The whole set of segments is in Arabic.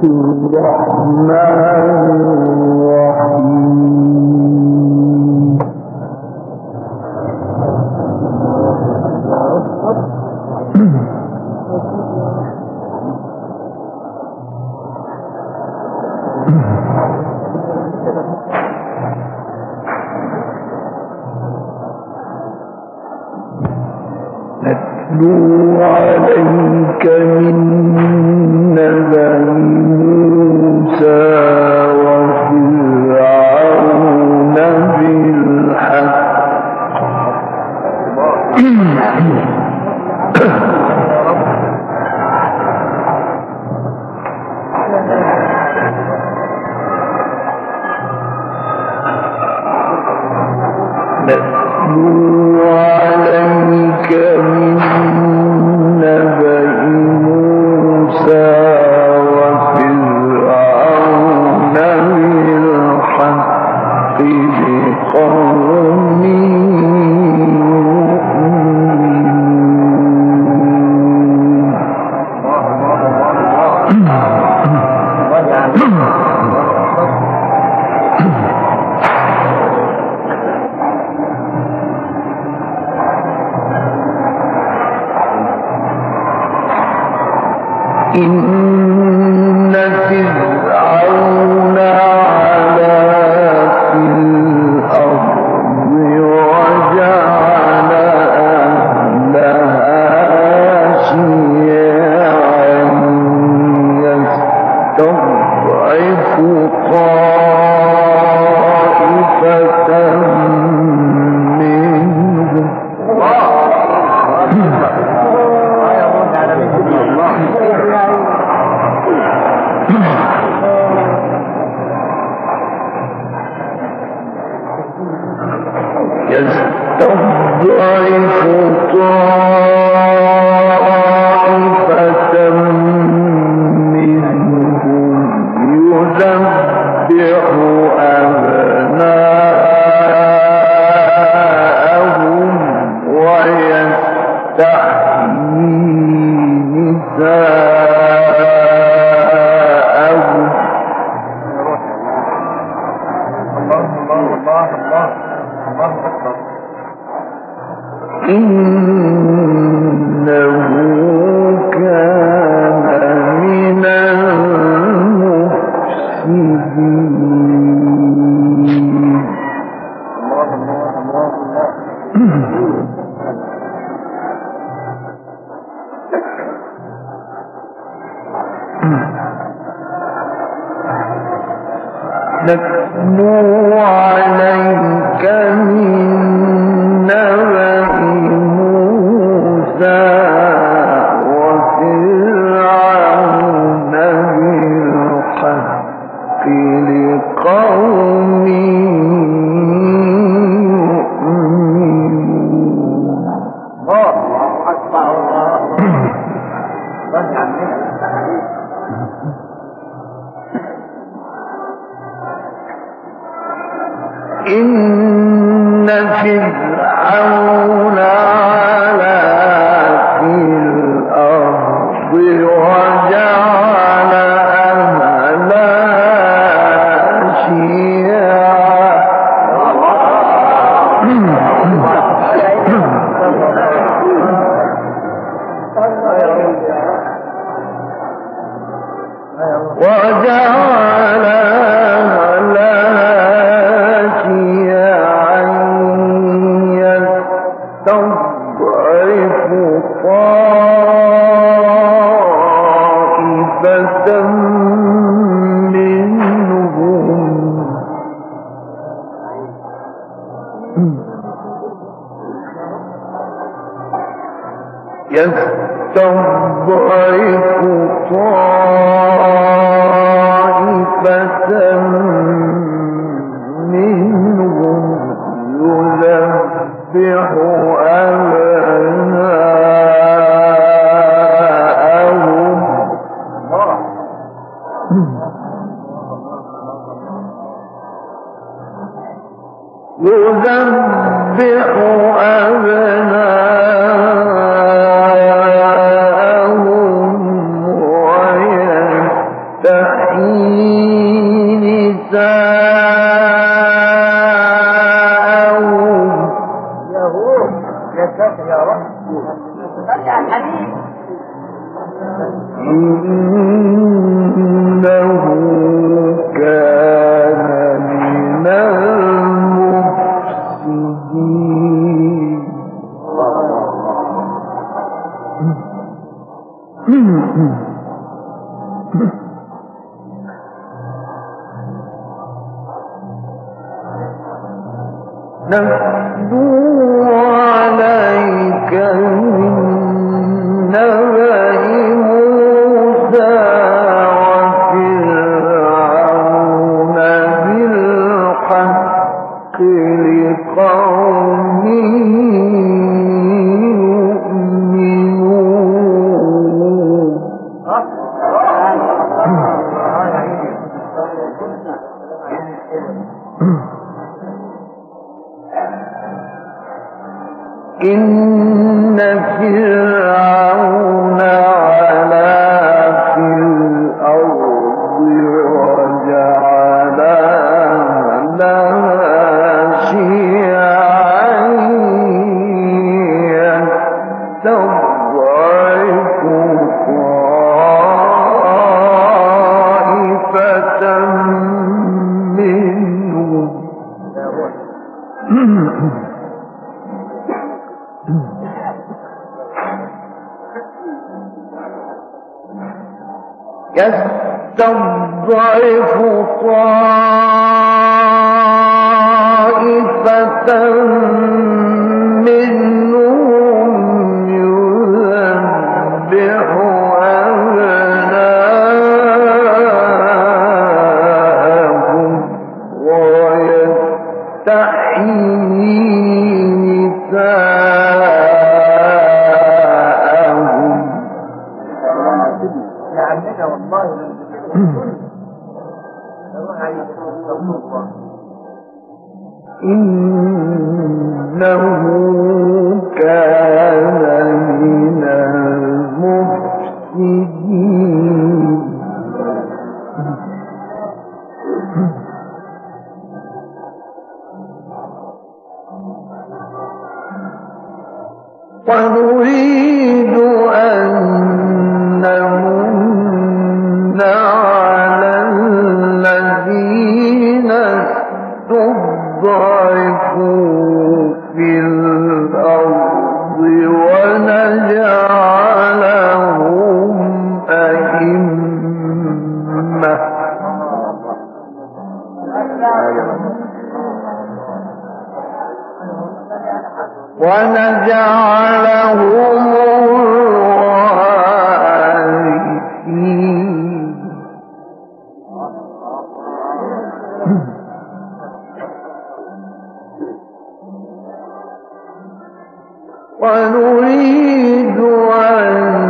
نتلو عليك من نبأ موسى وفرعون بالحق نتلو عليك من نبأ موسى وفرعون بالحق لقوم إن فرعون علا في الأرض وجعل أهلها شيعا يستضعف طائفة منهم يستضعف طائفة منهم يذبح أبناءهم ويستحيي نساءهم إنه كان من المفسدين نتلو عليك من نبأ موسى وفرعون بالحق لقوم إن فرعون علا في الأرض وجعل أهلها شيعا وجعل يستضعف طائفة منهم يذبح أبناءهم نساءهم يا ساتر يا رب يا الحبيب إنه كان من المفسدين نتلو عليك من نبأ موسى وفرعون بالحق لقوم يؤمنون إن فرعون علا في الأرض وجعلها شيعا يستضعف طائفة منهم يستضعف طائفة منهم يذبح أبناءهم ويستحيي نساءهم عمنا والله إنه كان من المفسدين ونريد أن نمن على الذين استضعفوا في الأرض ونجعلهم أئمة ونجعلهم الوارثين ونريد أن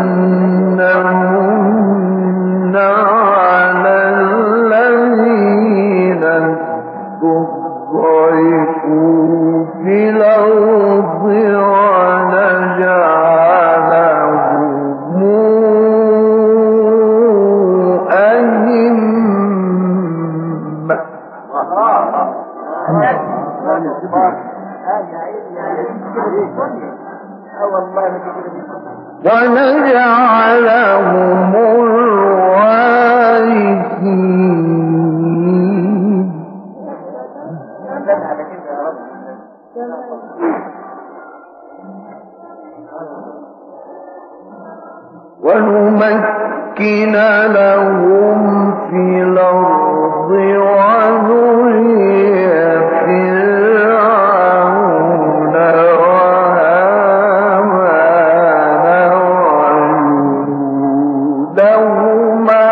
نمن على الذين استضعفوا في الأرض ونجعلهم أئمة ونجعلهم الوارثين ونمكن لهم في الأرض ونري فرعون وهامان وجنودهما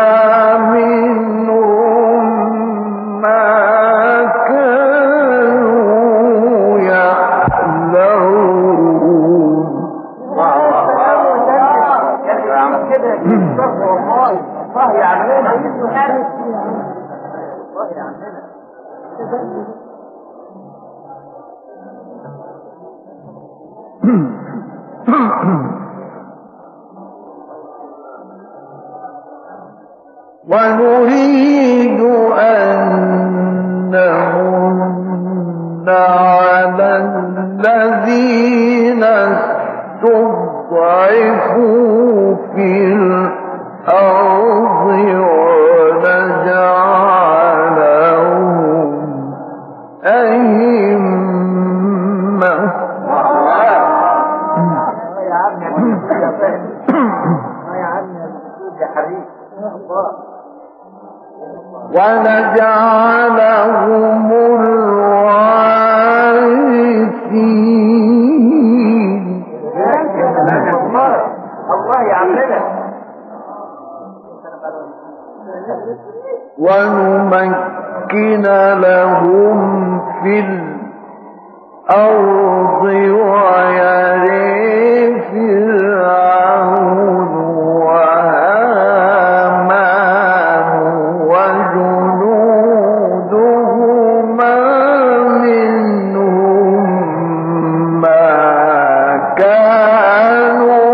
منهم ما كانوا يحذرون الله يعملنا الله يعملنا ونريد أن نمن على الذين استضعفوا في الأرض ونجعلهم أئمة ونجعلهم الوارثين. الله يعلمنا ونمكن لهم في الأرض ويري فرعون وهامان وجنودهما منهم ما كانوا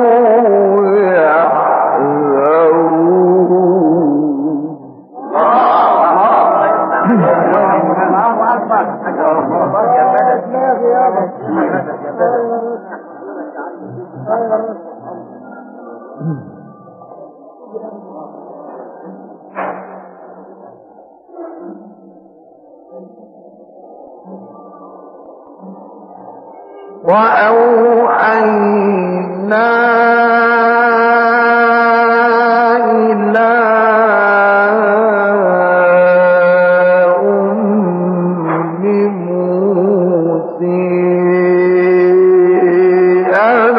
يحذرون. وأوحينا إلى أم موسى أن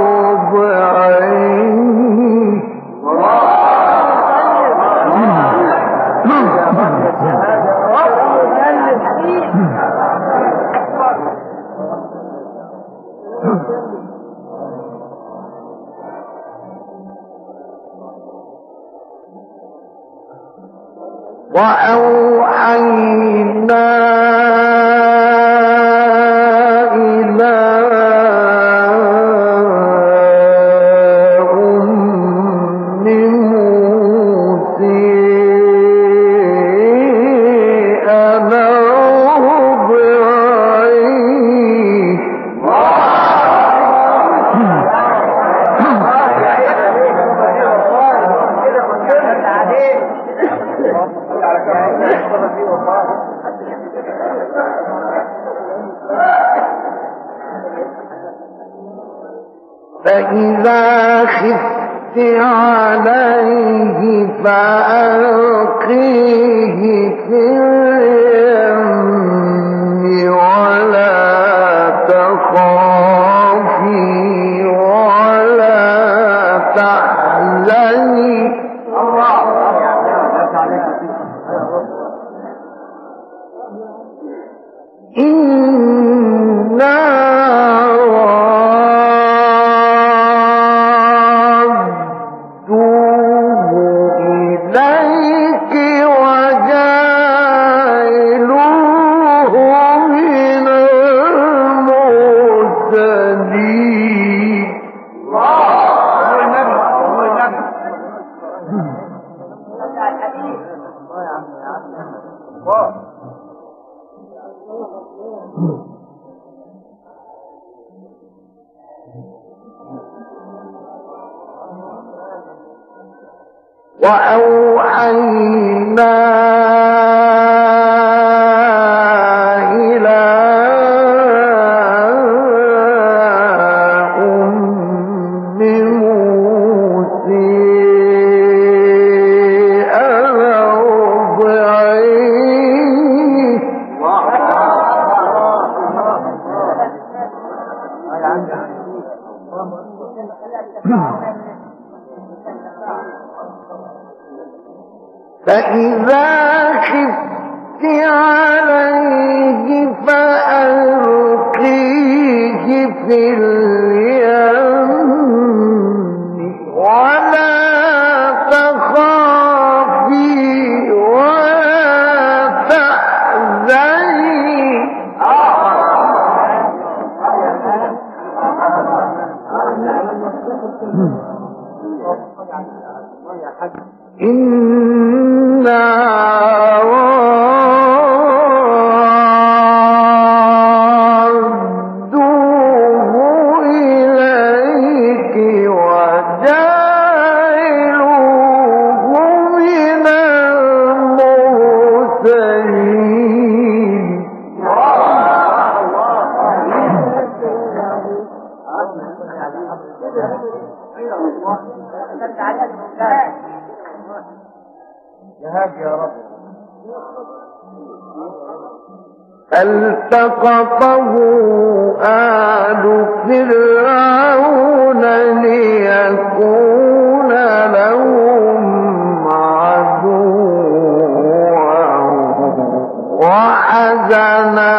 أرضعيه. وأوحينا إلى أم موسى أن أرضعيه. فإذا خفت عليه فألقيه في اليم ولا تخافي ولا تحزني إنا رادوه إليك وجاعلوه من المرسلين. وأوحينا إلى أم موسى أن أرضعيه. فإذا خفت عليه فألقيه في اليم ولا تخافي ولا تحزني إن رادوه إليك وجعلوه من المرسلين. يا رب فالتقطه آل فرعون ليكون لهم عدوا وحزنا.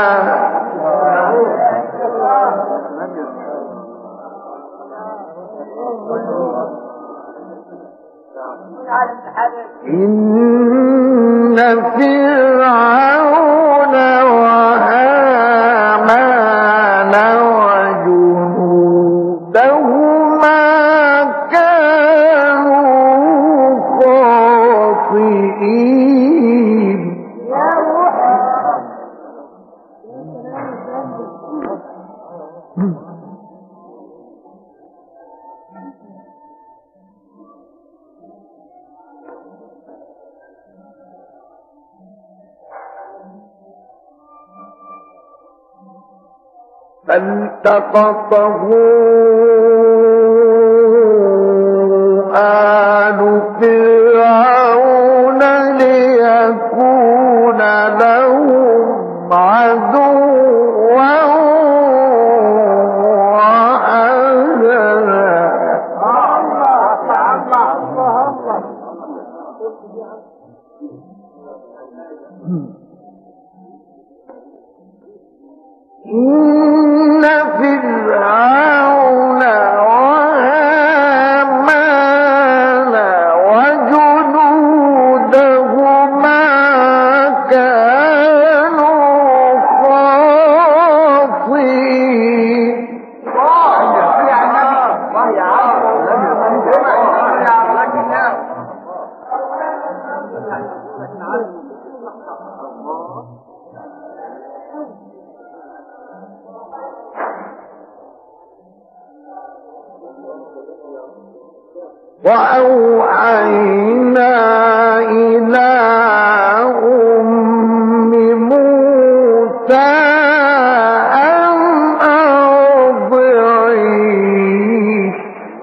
إن فرعون وهامان وجنودهما كانوا خاطئين. فالتقطه آل فرعون ليكون لهم عدوا وحزنا. إن فرعون وهامان وجنودهما كانوا خاطئين. وأوحينا إلى أم موسى أن أرضعيه.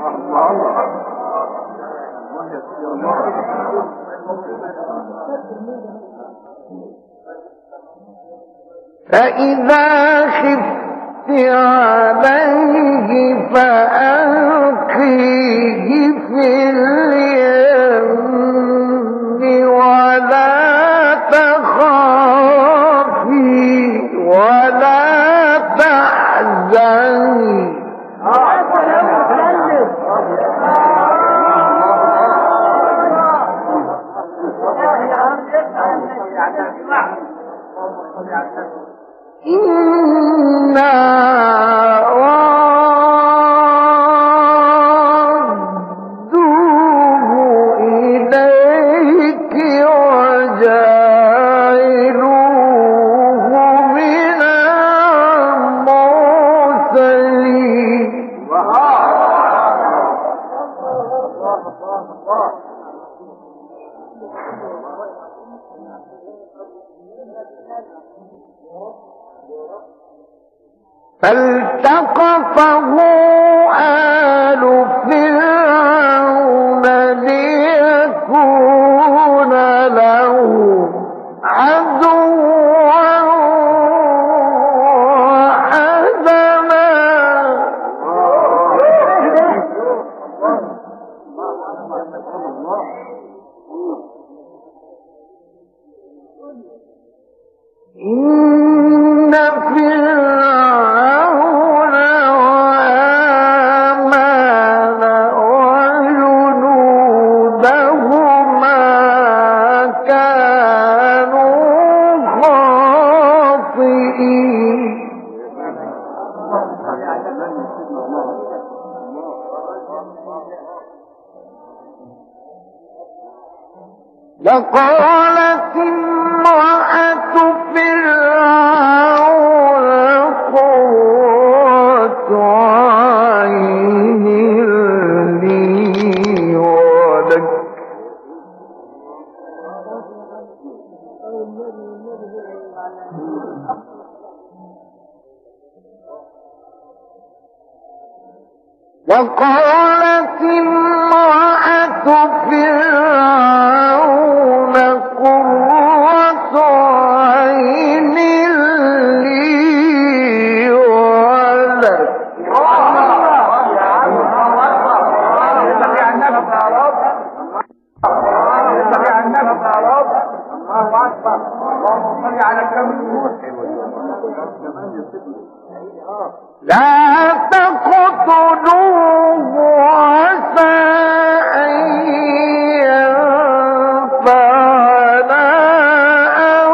فإذا خفت عليه فألقيه في اليم ولا تخافي ولا تحزني. إنا رادوه إليك وجاعلوه من المرسلين. فالتقطه آل فرعون ليكون لهم عدوا وحزنا. إن فرعون وهامان وجنودهما كانوا خاطئين. لقد وقالت امرأة فرعون قرة عين لي ولك وقالت امرأة فرعون قرة عين لي ولك لا تقتلوه عسى أن ينفعنا أو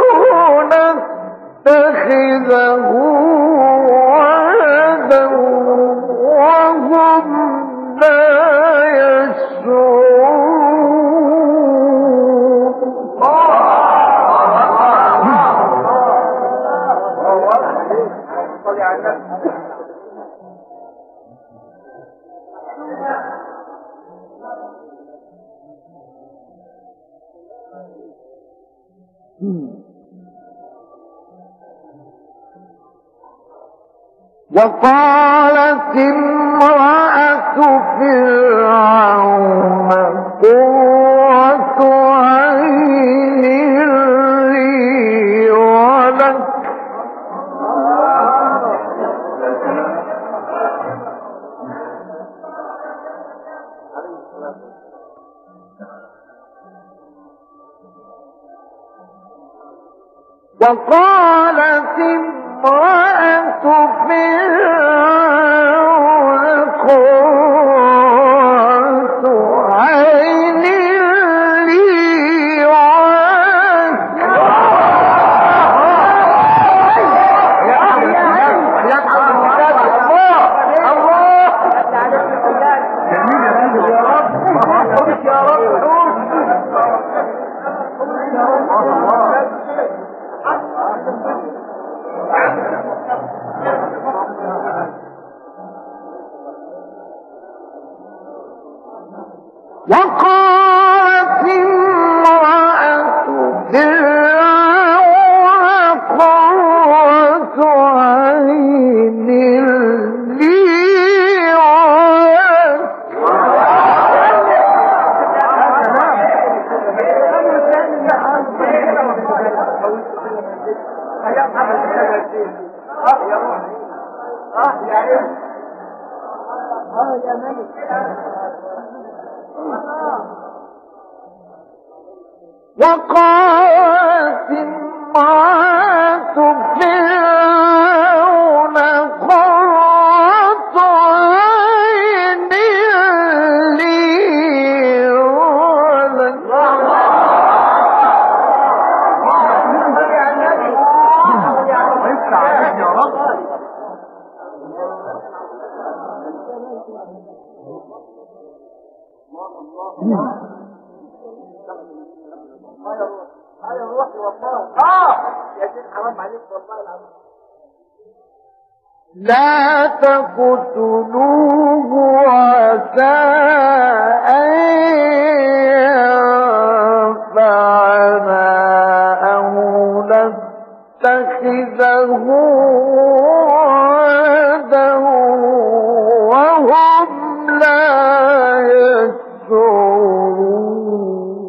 نتخذه ولدا وهم لا يشعرون. وقالت امرأة فرعون قرة عين لي ولك وقالت امرأة فرعون قرة عين لي ولك وقالت امرأة فرعون قرة عين لي وقالت امرأة فرعون قرة عين لي ولك لا تقتلوه عسى أن ينفعنا أو نتخذه ولدا وهم لا يشعرون.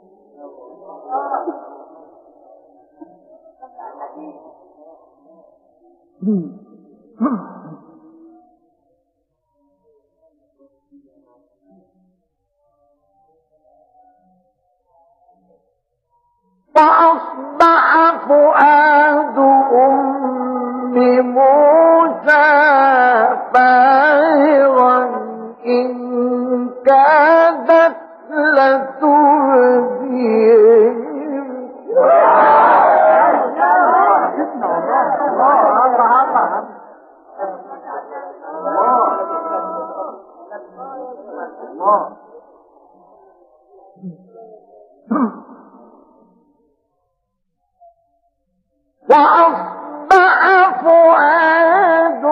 فأصبح فؤاد أم موسى فارغا إن كادت لتبدي وأصبح فؤاد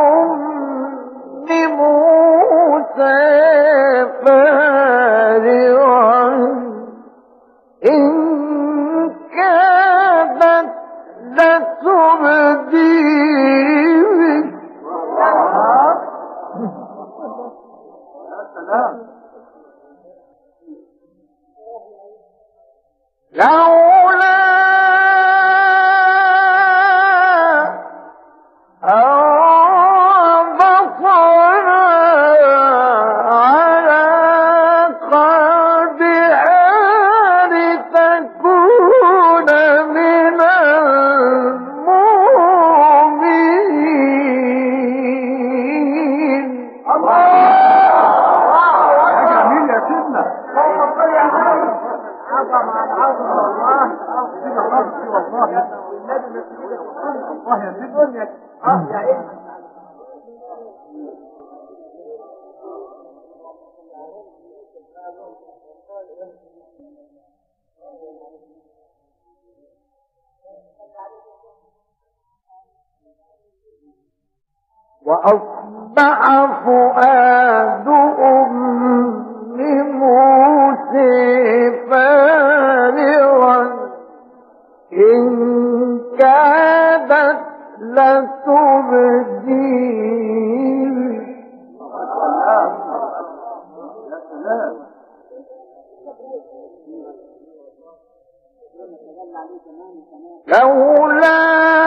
أم موسى فارغا إن كادت لتبدي به لولا أن بصرنا على قلبها لتكون من المؤمنين. جميل يا سيدنا. والله يا سيدنا. وأصبح فؤاد أم موسى فارغا إن كادت لتبدي لولا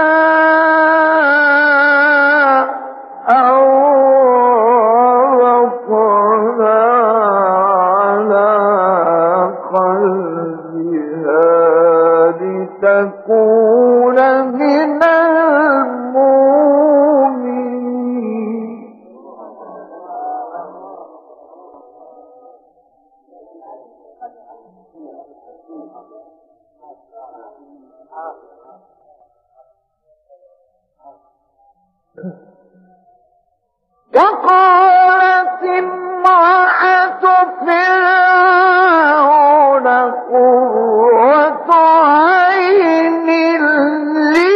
أرفعنا على قلبها لتكون من المؤمنين. وقالت امرأة فرعون قرة عين لي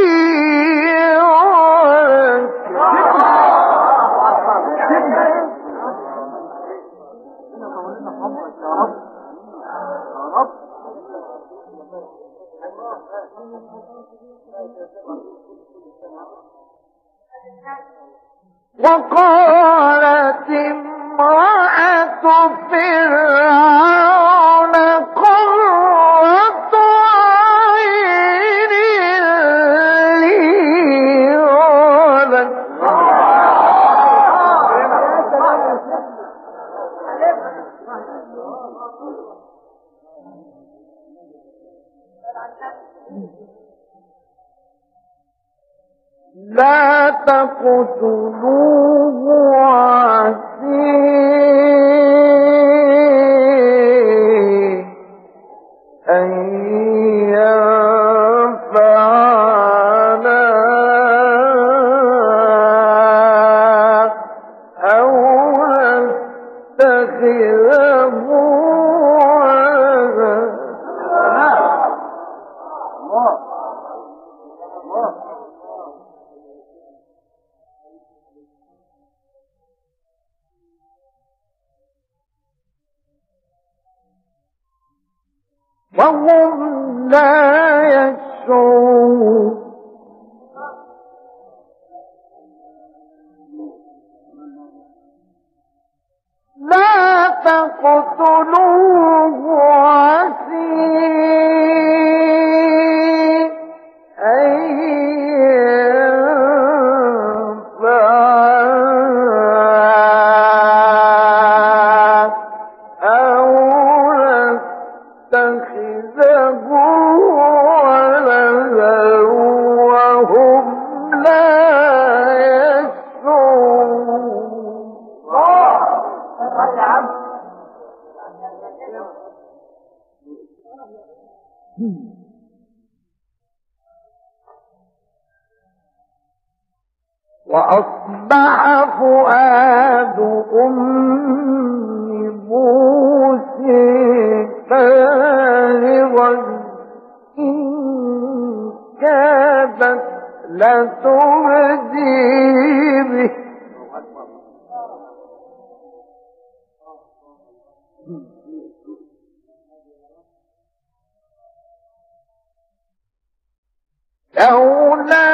وقالت امرأة فرعون قرة عين لي ولك لا تقتلوه عسى أن ينفعنا أو نتخذه ولدا. وهم لا يشعرون. لا تقتلوه عسى أن ينفعنا أو نتخذه ولدا وهم لا يشعرون. وأصبح فؤاد أم موسى فارغا إن كادت كادت لتبدي به لولا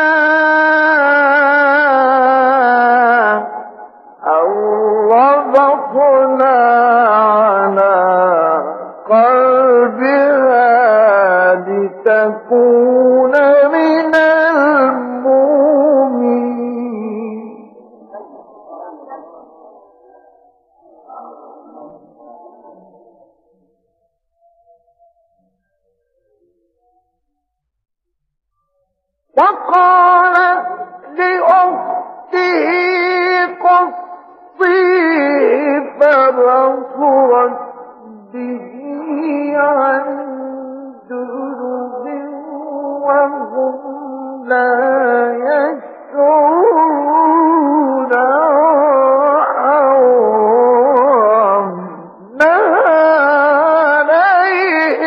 أن ربطنا على قلبها لتكون من المؤمنين وقالت لأخته قصيه فبصرت به عن جنب وهم لا يشعرون وحرمنا عليه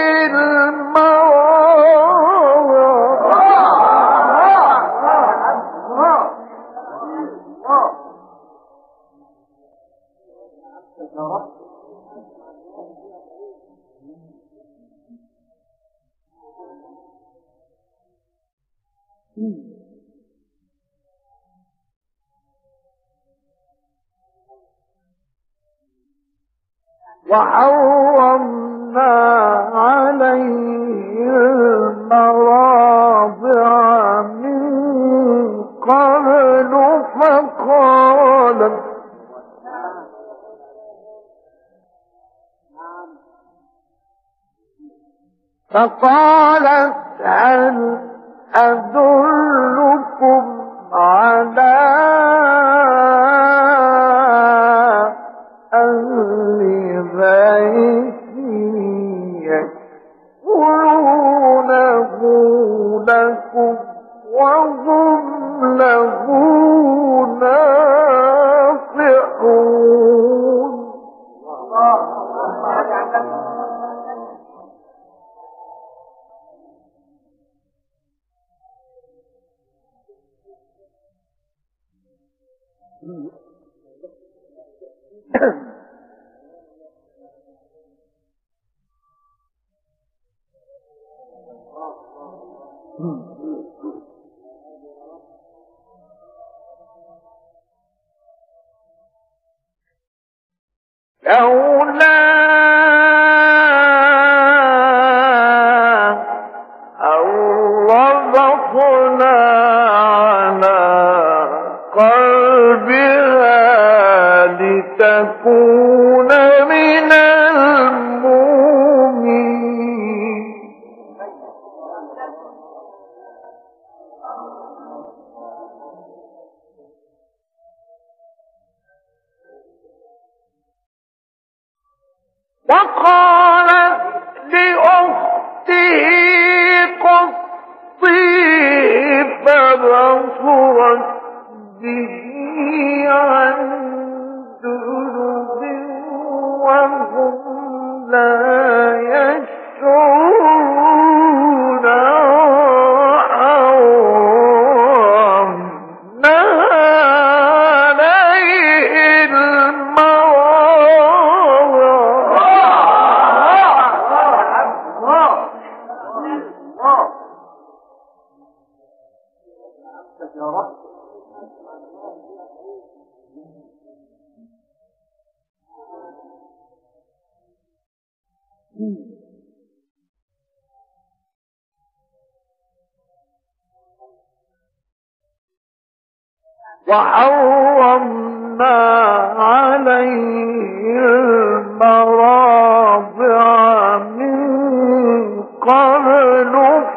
وحرمنا عليه المراضع من قبل فقالت هل أدلكم على أهل بيت يكفلونه لكم وهم له ناصحون لولا أن ربطنا على قلبها لتكون من المؤمنين وقالت لأخته قصيه فبصرت به عن جنب وهم لا يشعرون وحرمنا عليه وحرمنا عليه المراضع من قبل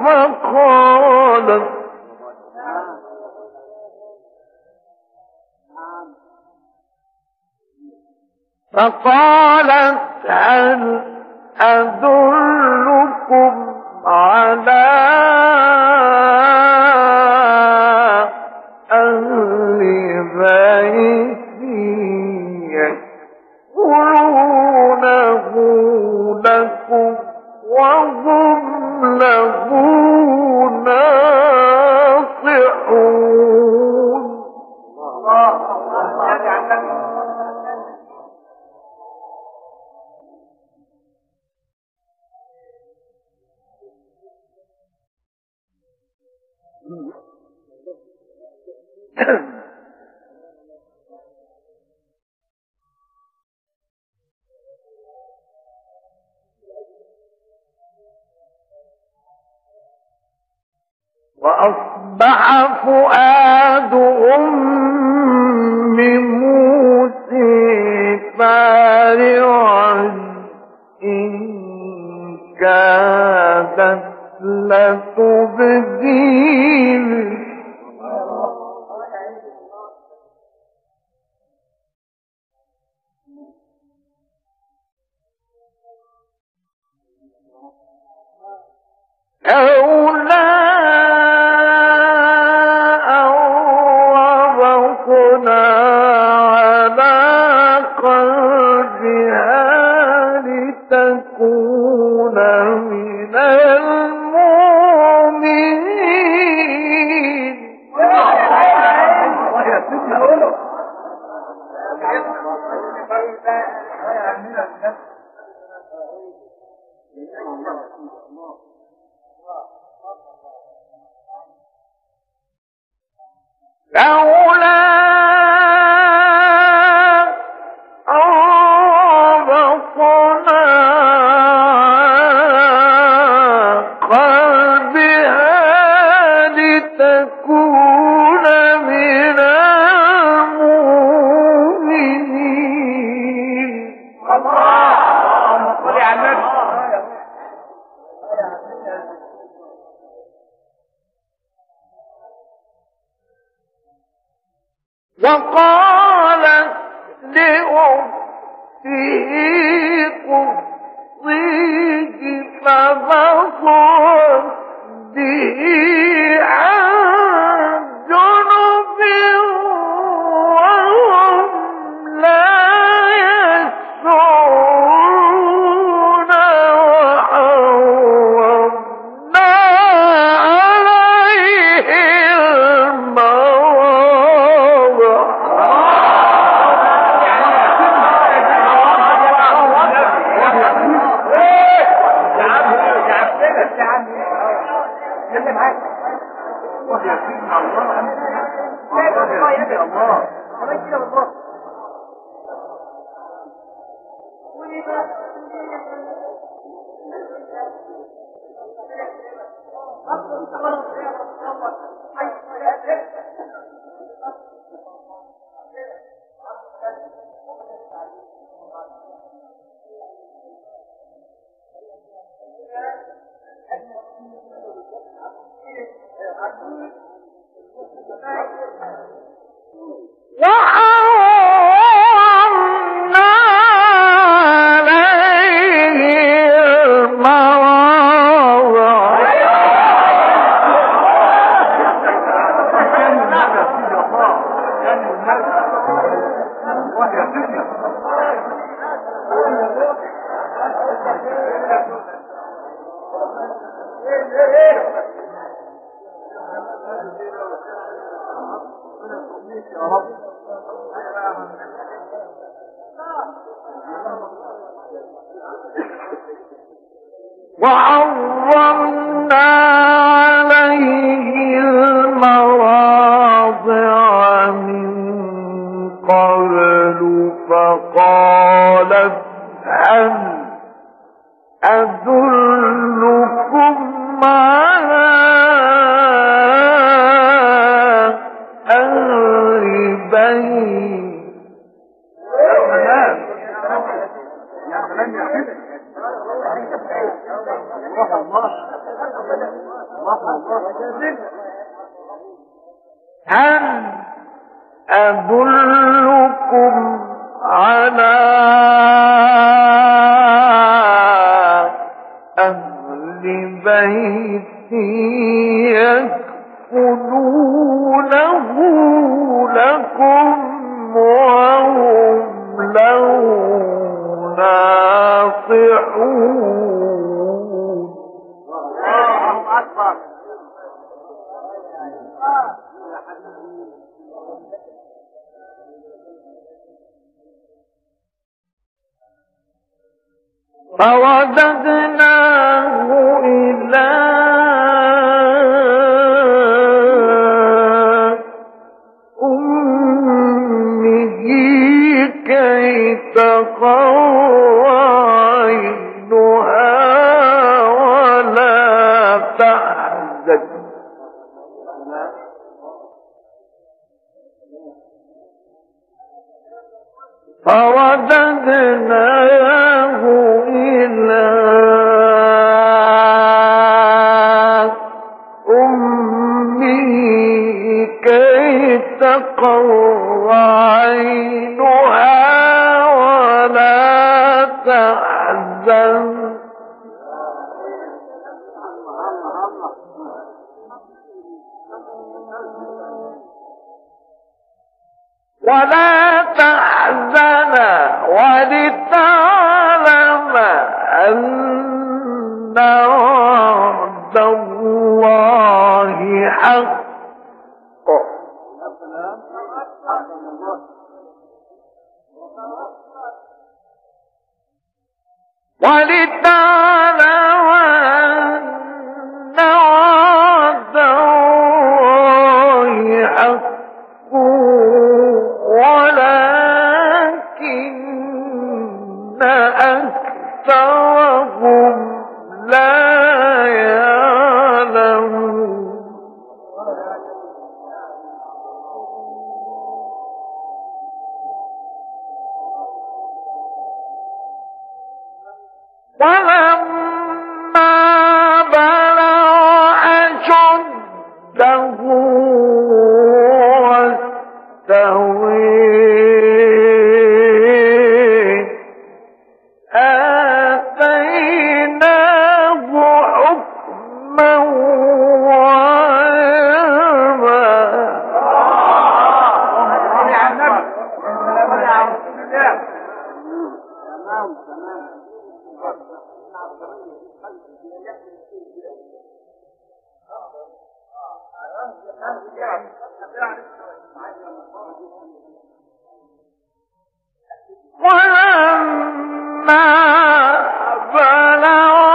فقالت هل أدلكم على أهل بيت يكفلونه لكم وهم له ناصحون وأصبح فؤاد أم موسى فارغا إن كادت لتبدي به لولا أن ربطنا على قلبها لتكون من المؤمنين. لولا ربطنا قلبها لتكون من المؤمنين. اللهم صل على النبي. وقالت لأخته قصيه فبصرت به عن جنب وهم لا يشعرون وحرمنا عليه وحرمنا عليه المراضع. وحرمنا عليه المراضع من قبل فقالت هل أدلكم على أهل بيت هل أدلكم على أهل بيت يكفلونه لكم وهم له ناصحون. الله أكبر. فرددناه إلى ورددناه إلى أمه كي تقر عينها ولا تحزن ولتعلم أن وعد الله حق ولتعلم أن وعد الله حق ولكن أكثرهم لا يعلمون ولما بلغ أشده واستوى آتيناه حكما وعلما ولما بلغ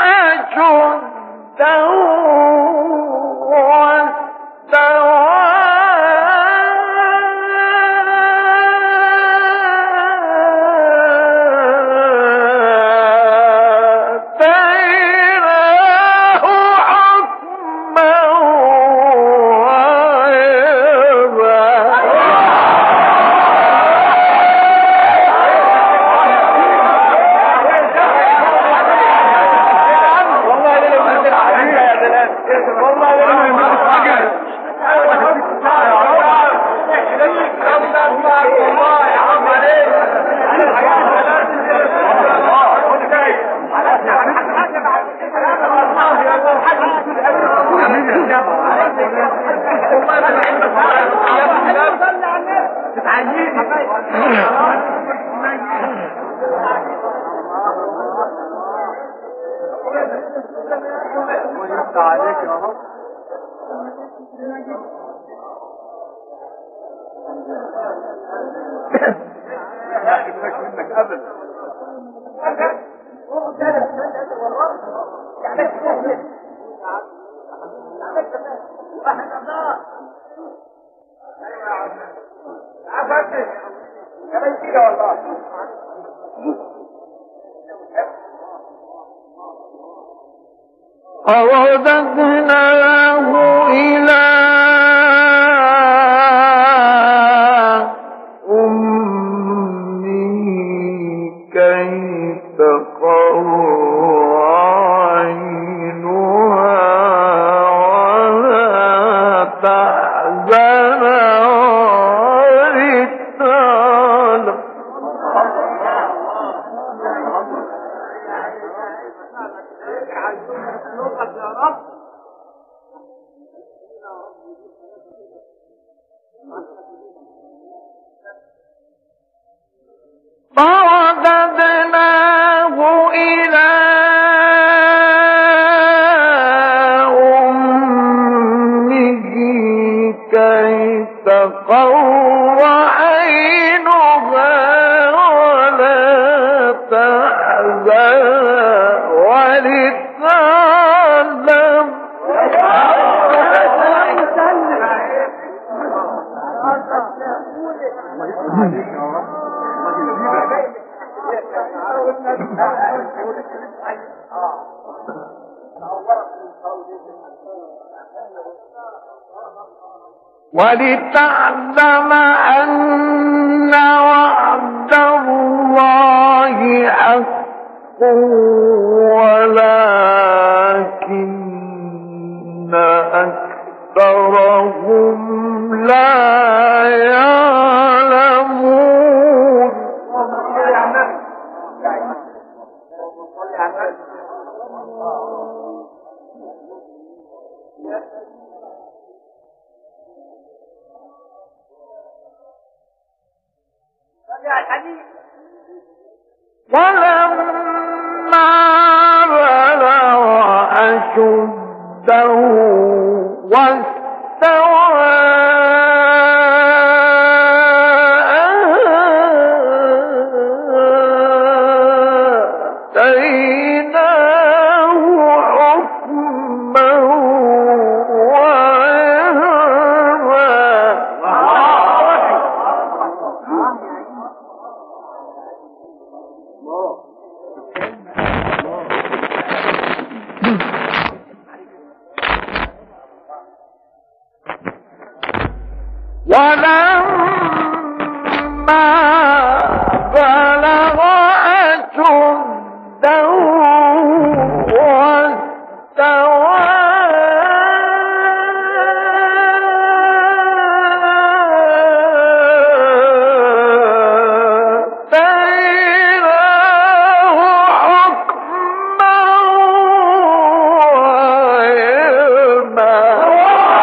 أشده واستوى آتيناه حكما فرددناه إلى أمه كي تقر عينها ولا تحزن فرددناه إلى أمه كي تقر عينها ولا تحزن ولتعلم ولتعلم أن وعد الله ولكن أكثرهم لا يعلمون. ولما بلغ أشده واستوى آتيناه حكما ولما بلغ أشده واستوى آتيناه حكما وعلما.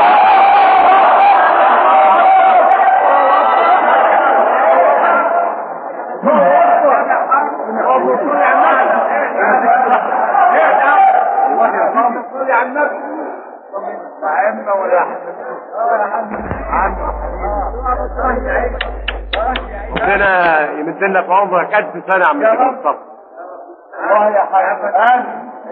ربنا يمدلنا في عمرك 1000 سنة عم الشيخ مصطفى. الله يا حبيبي.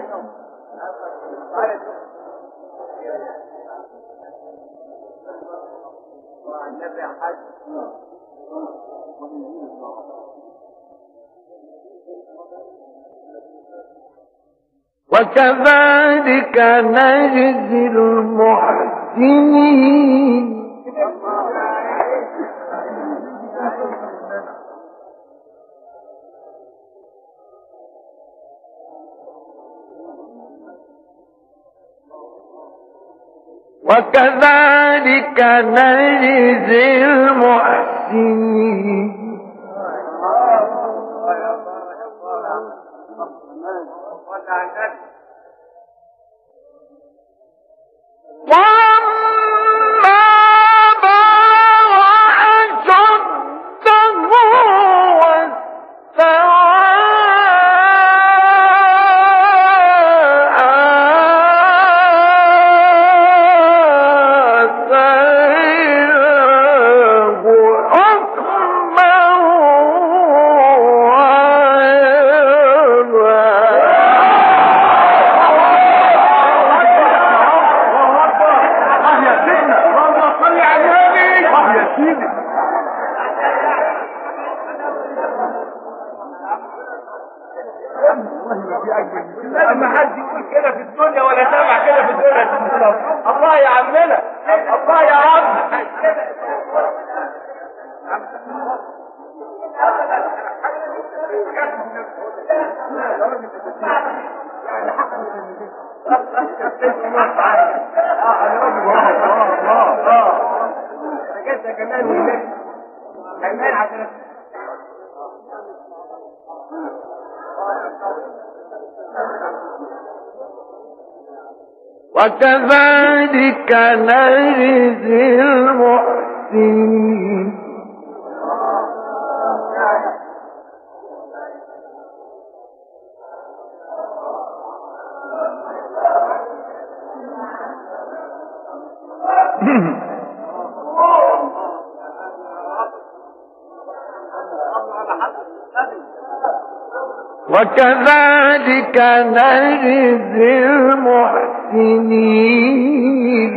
وكذلك نجزي المحسنين. وكذلك نجزي المحسنين. ولما بلغ أشده واستوى آتيناه حكما اما حد يقول كده في الدنيا ولا سامع كده في الدنيا. الله يا عمنا، الله يا عم. وكذلك نجزي المحسنين. وكذلك نجزي المحسنين.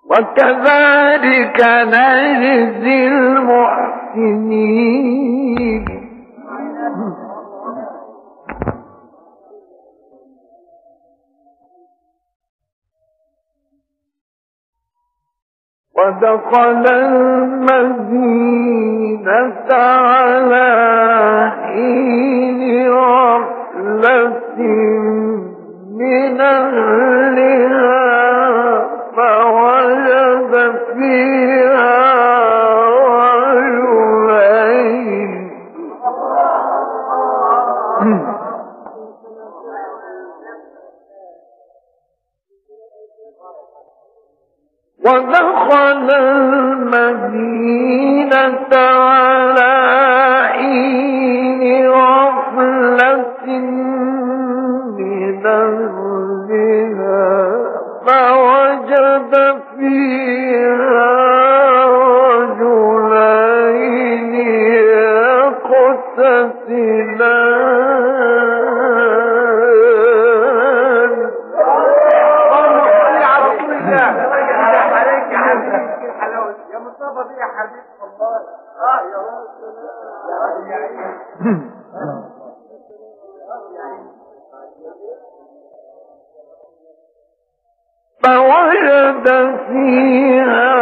وكذلك نجزي المحسنين ودخل المدينة على حين غفلة من أهلها فوجد فيها رجلين ودخل المدينة على حين غفلة من أهلها فوجد فيها رجلين يقتتلان يا مصطفى دي يا حبيب الله يا فوجد فيها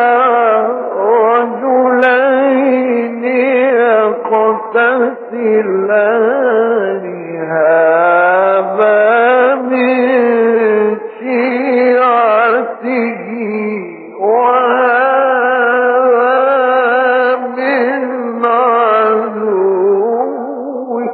رجلين يقتتلان هذا من شيعته وهذا من عدوه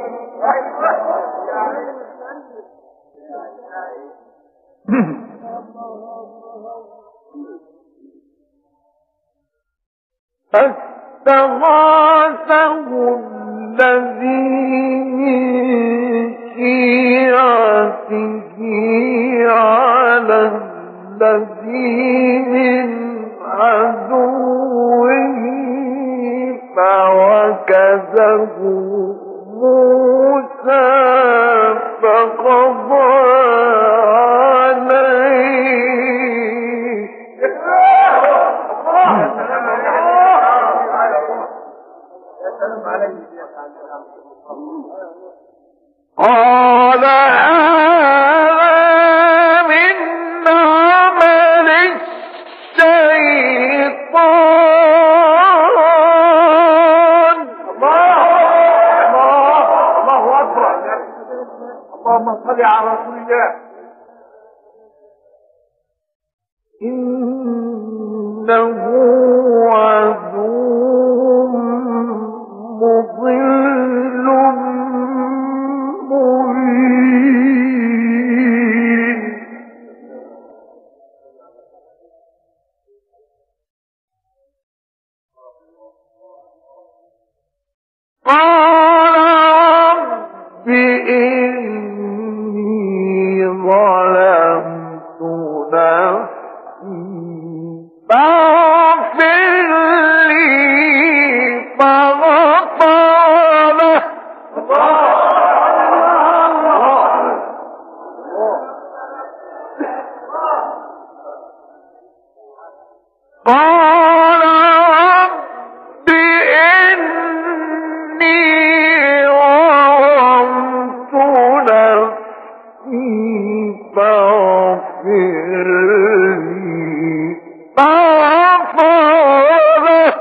فاستغاثه الذي من شيعته على الذي من عدوه فوكزه موسى فقضى عليه قال هذا من عمل الشيطان الله أكبر اللهم صل على رسول الله إنه عدو مضل مبين قال رب إني ظلمت نفسي فاغفر لي فغفر له قال رب إني ظلمت نفسي فاغفر لي فغفر له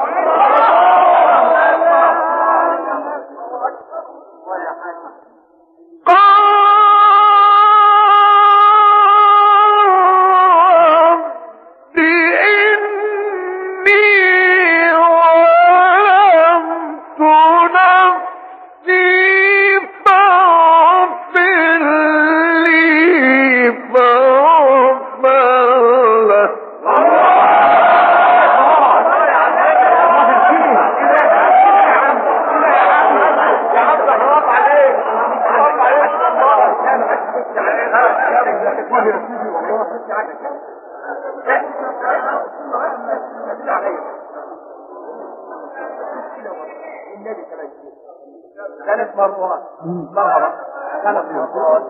ثلاث مرات مرة 3 مرات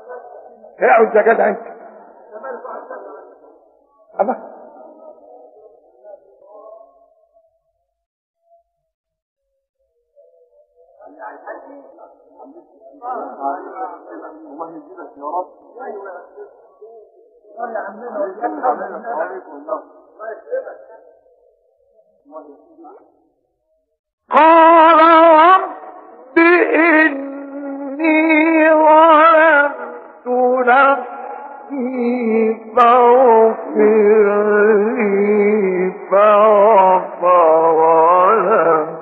اقعد يا جدع انت. الله. الله يجزيك يا رب. قال رب إني ظلمت نفسي فاغفر لي فغفر له.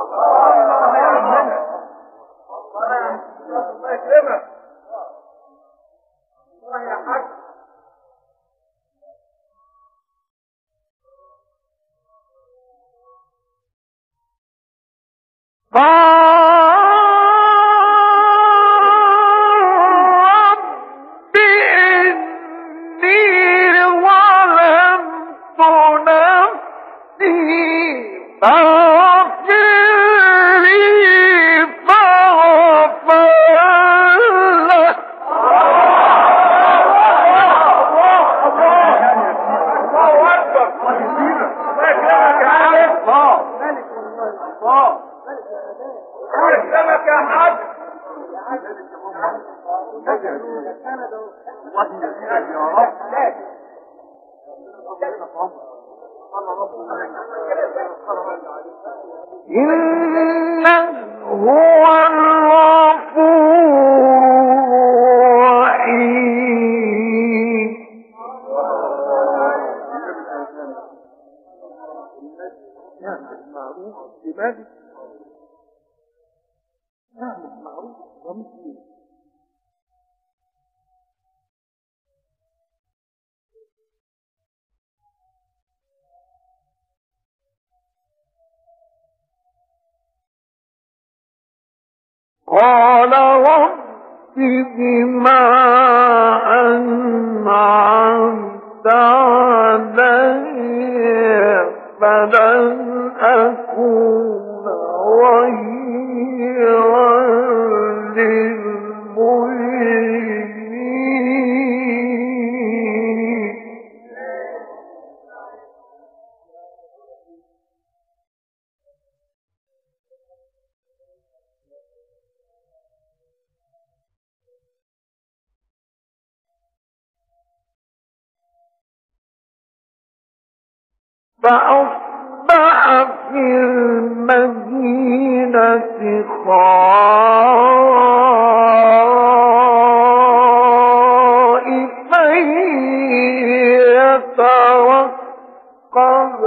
إنه هو الغفور الرحيم. معروف بماذا؟ معروف ومثيل. قال رب بما أنعمت علي فلن أكون ظهيرا للمجرمين. فأصبح في المدينة خائفا يترقب.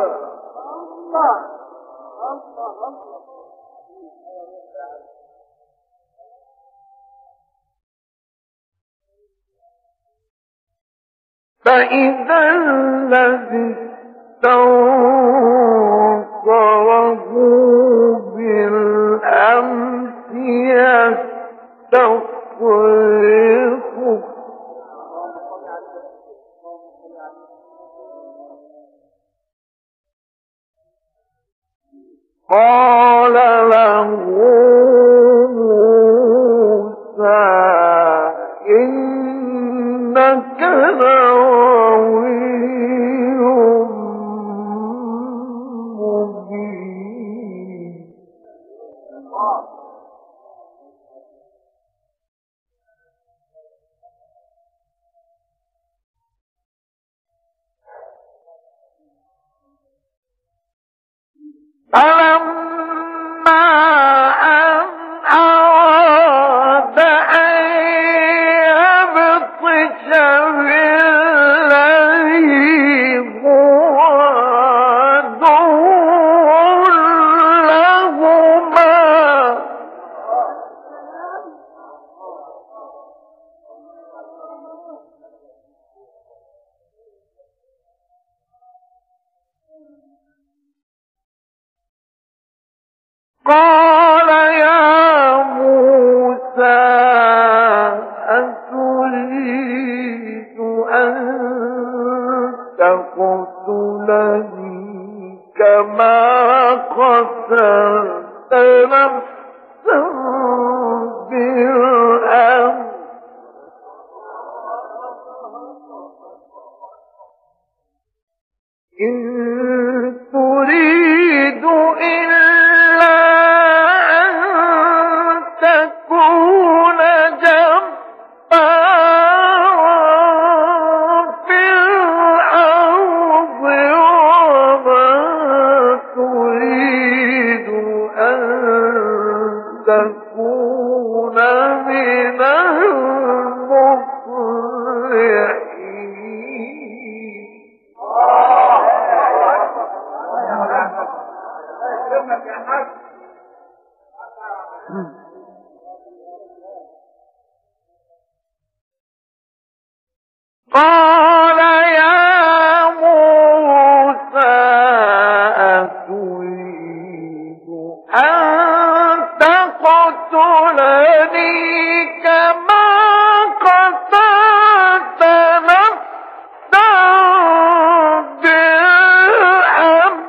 فإذا الذي استنصره بالأمس يستصرخه. قال له موسى إنك لغوي مبين. فلما أن أراد أن يبطش بالذي هو عدو لهما قال يا موسى أتريد أن تقتلني كما قتلت نفسا بالأمس تكون من المفلحين. قال يا موسى أتريد أن تقتلني كما قتلت نفسا بالأمس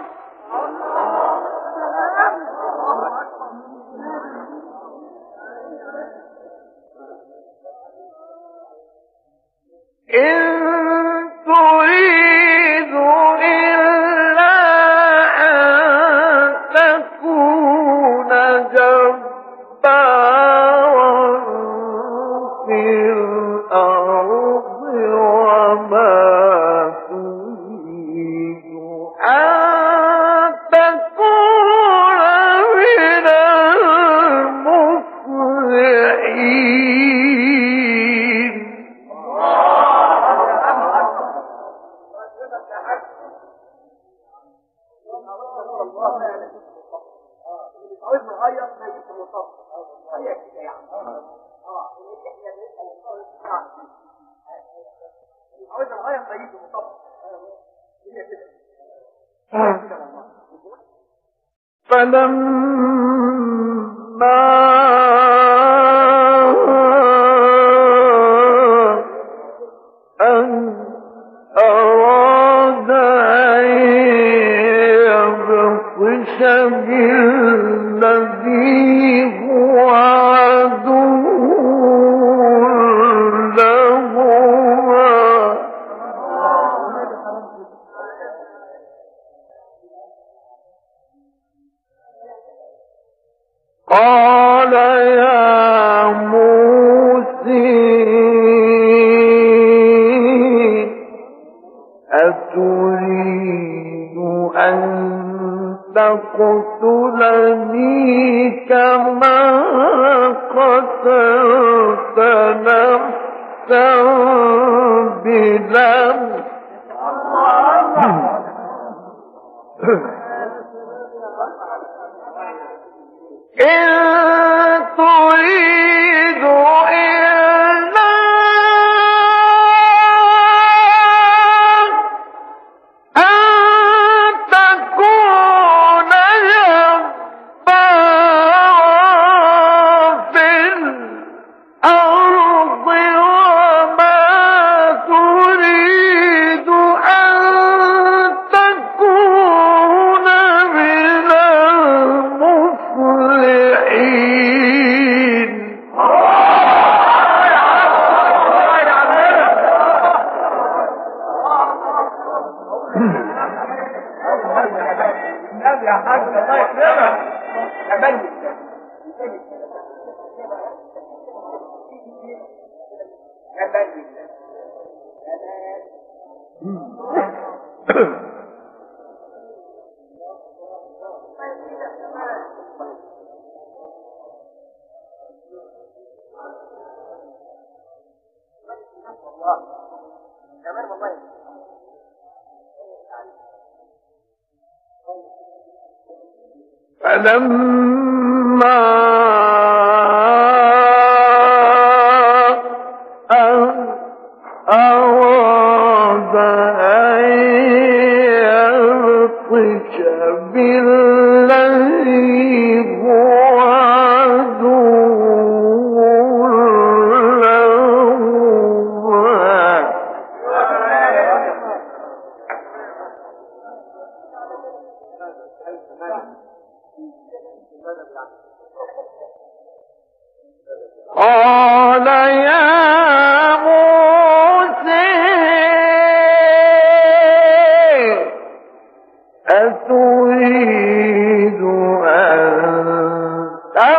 إن تريد إلا أن تكون جبارا في الأرض وما تريد أن تكون من المفلحين. فلما أن أراد أن يبطش بالذي هو عدو لهما قال يا موسى أتريد أن تقتلني كما قتلت نفسا بالأمس إن تريد إلا أن تكون جبارا في الأرض وما تريد أن تكون من المفلحين. يا حاج الله يكرمك كمان والله فلما أراد أن يبطش بالذي هو عدو لهما قال يا موسى أتريد أن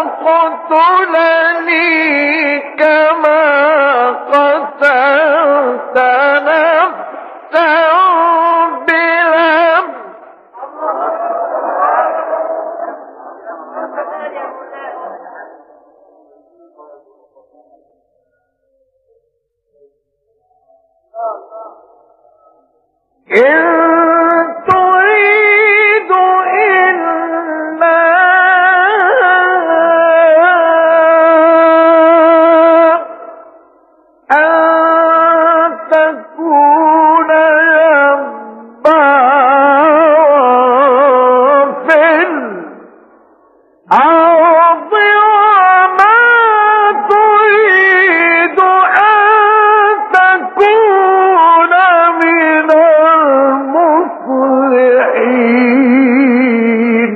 تقتلني كما قتلت نفسا بالأمس تريد إلا أن تكون جبارا في الأرض وما تريد أن تكون من المصلحين.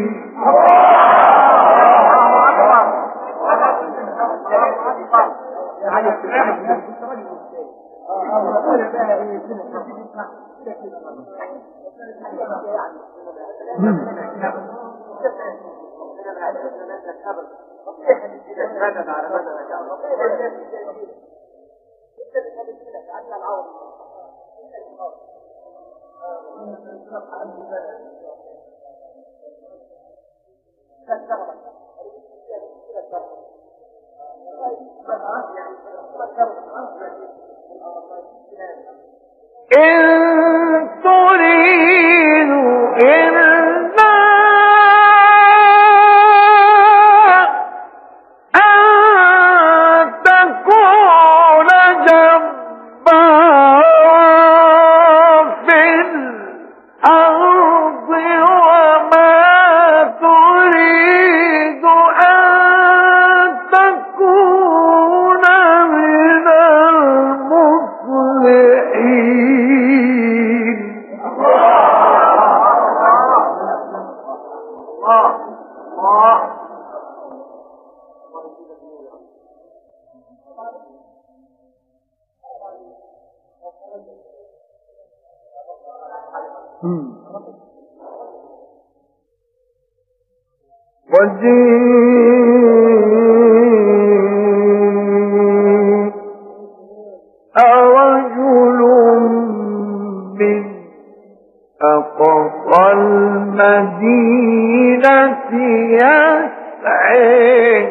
إن تريد إلا أن تكون جبارا في الأرض وما تريد أن تكون من المصلحين. رجل من أقصى المدينة يسعى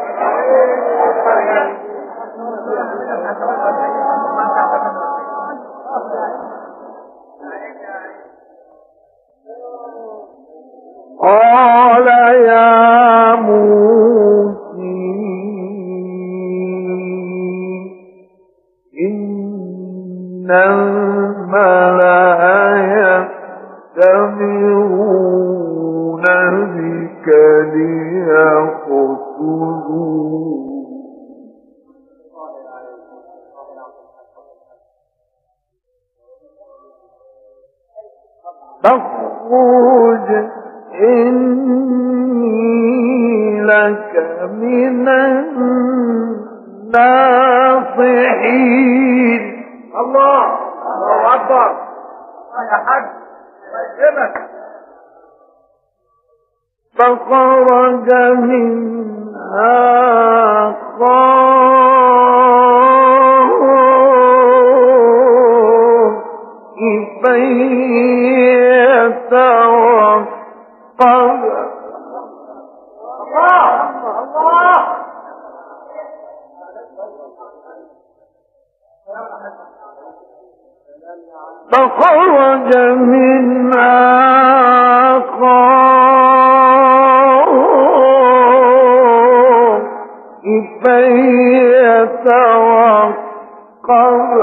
قال يا موسى إن الملأ يأتمرون بك ليقتلوك فاخرج إني لك من الناصحين. الله أكبر يا حاج يسلمك. فخرج منها خائفا يترقب. فخرج منها خائفا يترقب.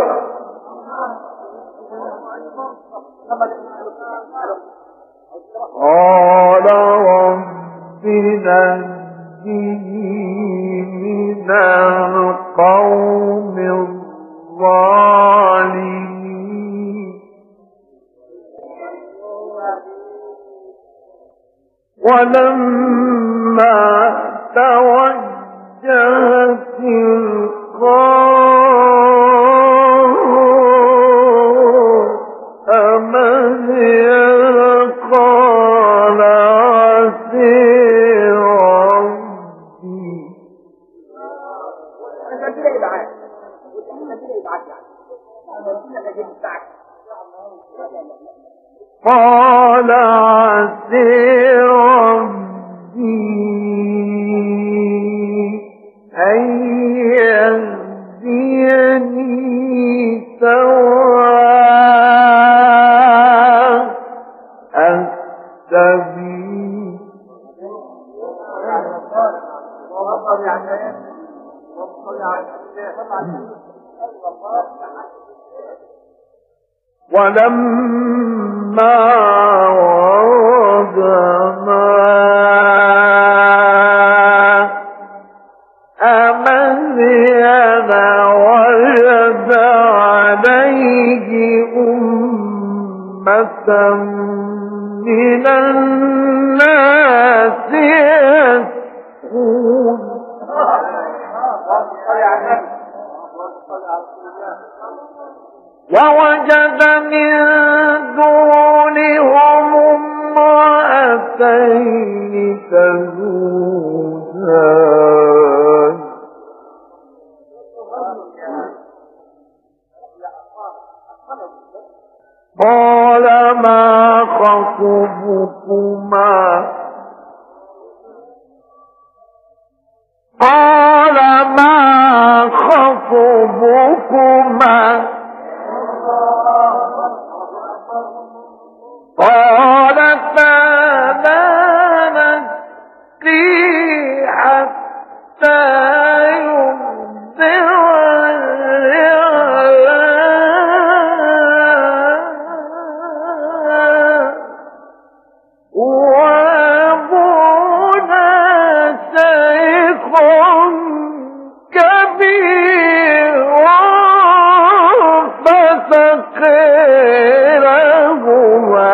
قال رب نجني من القوم الظالمين. ولما توجه تلقاء مدين قال عسى ربي قال عسى ربي أن يهديني سواء ولما ورد ماء مدين وجد عليه أمة من الناس يسقون ووجد من دونهم امرأتين تذودان قال ما خطبكما قال ما خطبكما قالتا لا نسقي حتى يصدر الرعاء وأبونا شيخ كبير فسقي لهما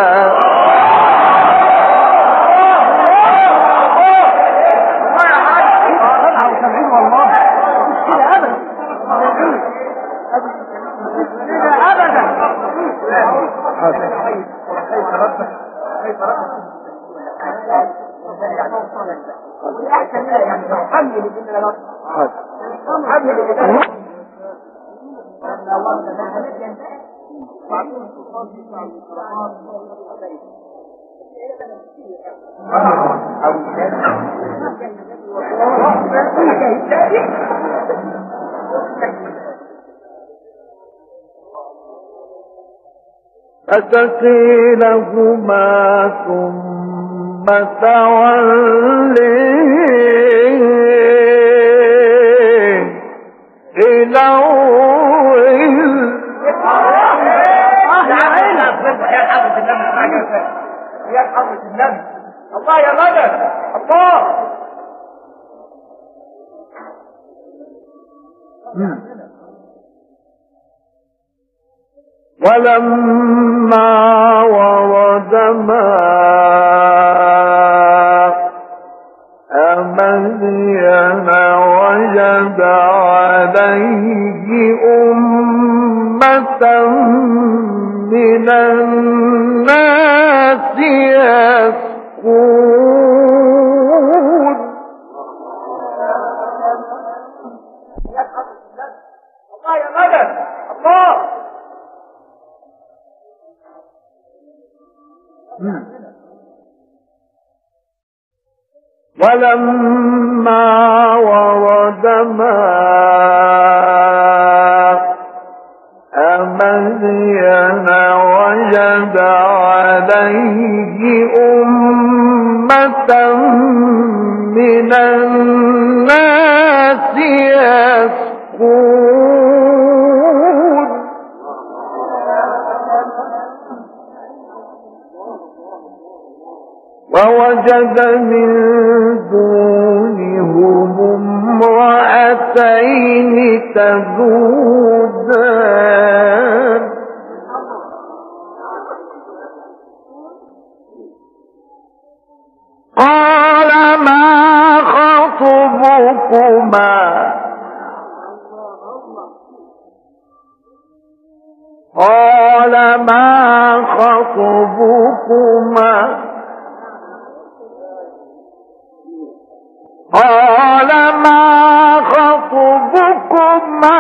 فسقي لهما ثم تولي إلى الله يا مدد الله ولما ورد ماء مدين وجد عليه أمة من الناس يسقون الله يا مدد الله ولما ورد ماء مدين وجد عليه أمة من الناس يسقون ووجد من دونهم امرأتين تذودان قال ما خطبكما قال ما خطبكما قال ما خطبكما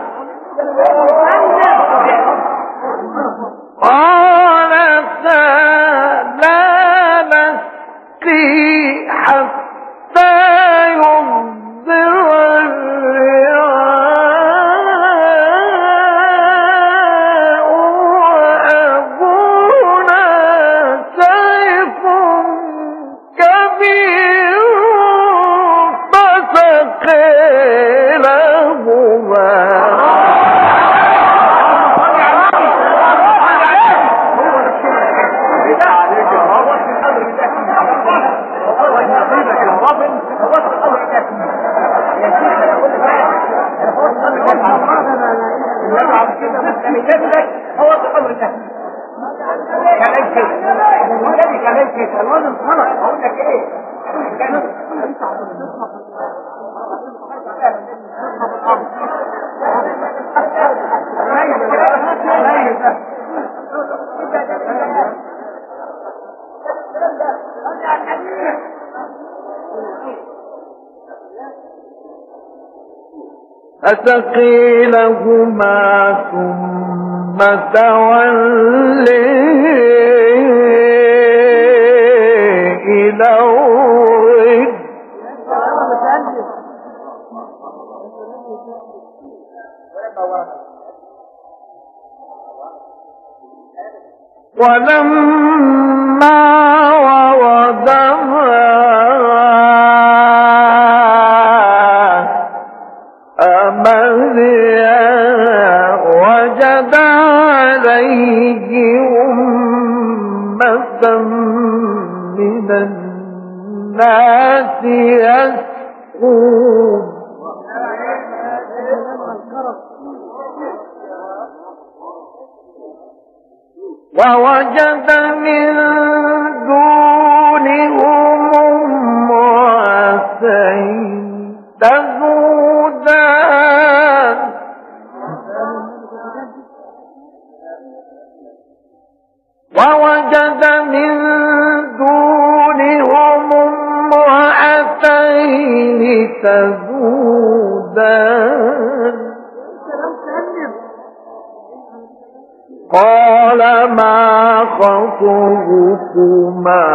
قالتا لا نسقي حتى يصدر الرعاء وأبونا شيخ كبير فسقي فثقيلهما ثم تولي إلى الرجل ولما ورد وجد عليه أمة من الناس يسقون ووجد من دونهم امرأتين تذودان ووجد من دونهم امرأتين تذودان قال ما خطبكما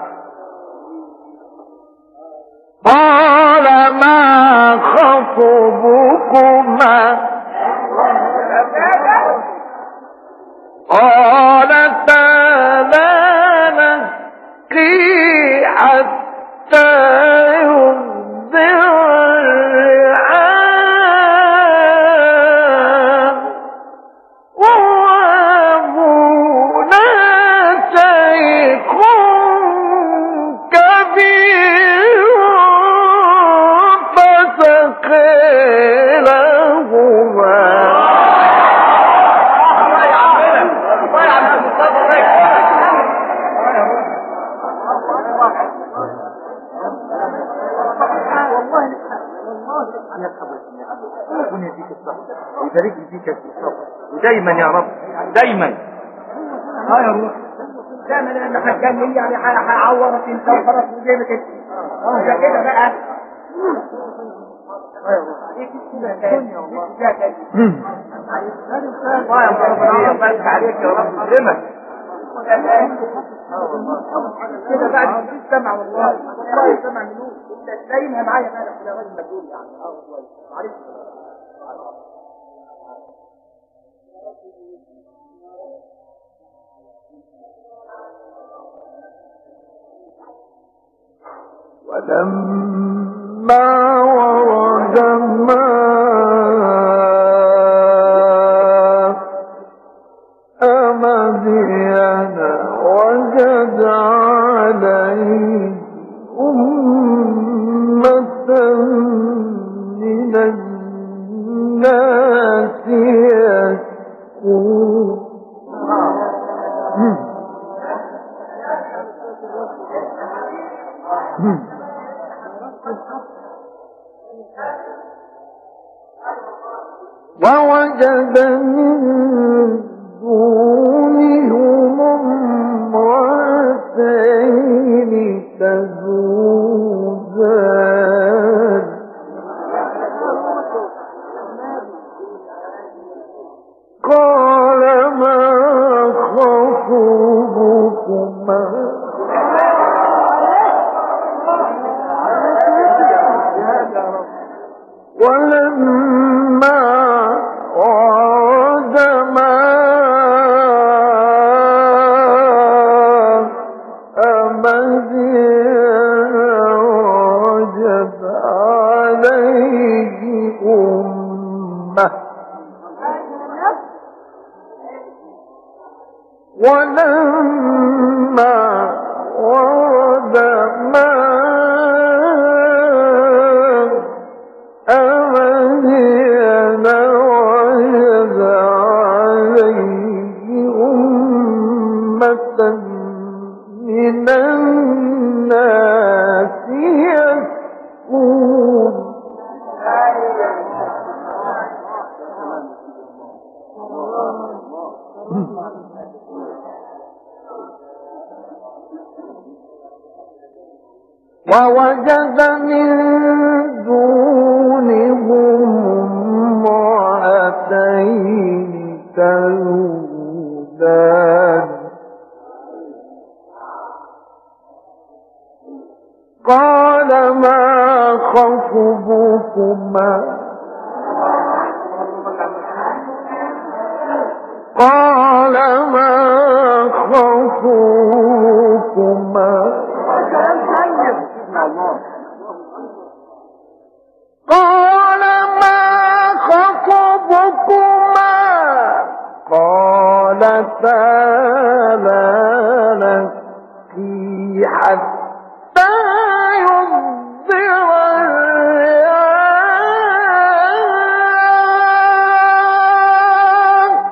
قال ما خطبكما قالتا لا نسقي حتى يصدر الرعاء وأبونا شيخ كبير فثقلهما ويبارك لي فيك الصبر ودايما يا رب دايما. يا روح دايما لما هتكمل يعني هعورك انت وخلاص وجايبك انت ده كده بقى. يا روح عليك الدنيا والله الله يا رب يبارك عليك يا رب يكرمك كده بعد السمع والله السمع منوب انت دايما معايا مالك يا راجل مجنون يعني والله عليك. ولما ورد ماء مدين وجد عليه أمة من الناس يسقون ووجد من دونهم امرأتين تذودان قال ما خطبكما ولما ورد ماء مدين وجد ولما ورد ماء مدين وجد عليه أمة من الناس يسكون ووجد من دونهم امرأتين تذودان قال ما خطبكما قال ما خطبكما قال ما خطبكما قالتا لا نسقي حتى يصدر الرياح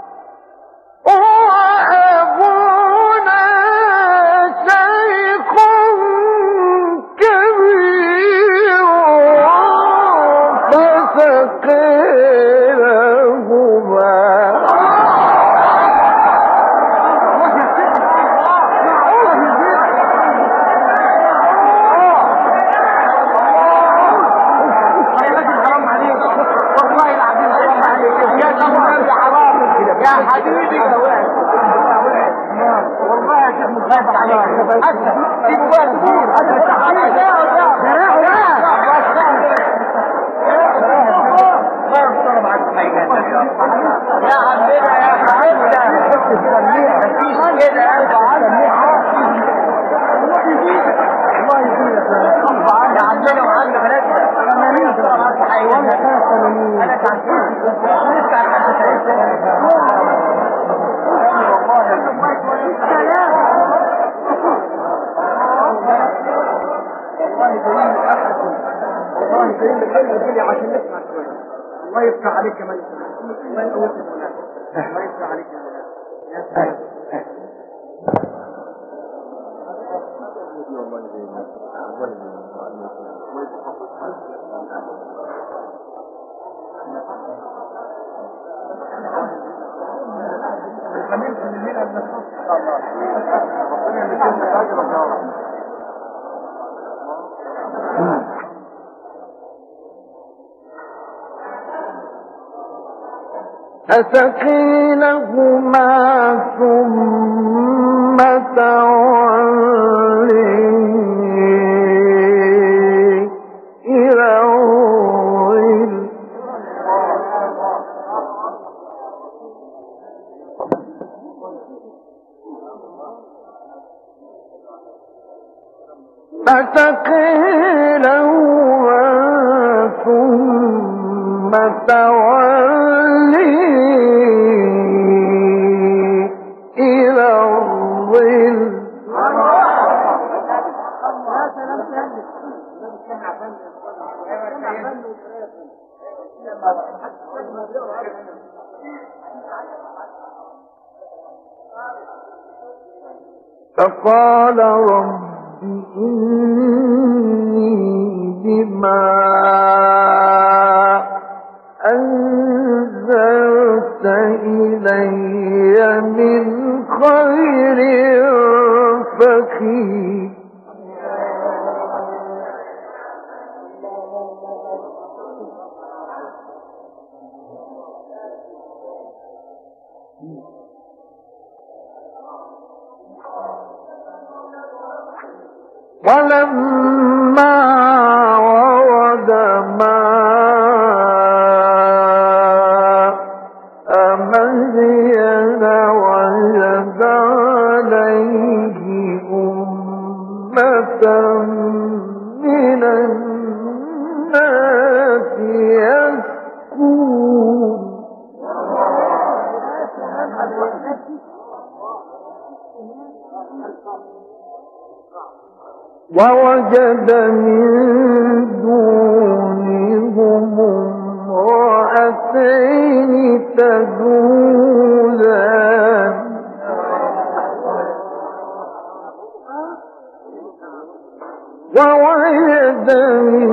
وأبونا شيخ كبير فسقيهما يا حبيبي والله يا شيخ مخاف عليك سيبوا بقى كتير يا عمنا يا حبيبنا مفيش كده الله يزيدك يا عمنا وعند بلدنا انا تعجبت والله كريم بكلمة عشان نسمع شوية. الله يفتح عليك كمان الله يقويك الله يفتح عليك يا سلام خميس من هنا من الصوت ان شاء الله ربنا يجزيك اجرك يا رب فسقينهما ثم تولي إلى الظل فسقينهما ثم تولي إلى الظل فقال رب إني بما أنزلت إلي من خير فقير ولما ورد ماء مدين وجد عليه أمة من الناس يسكون ووجد من دونهم امرأتين تذودان ووجد من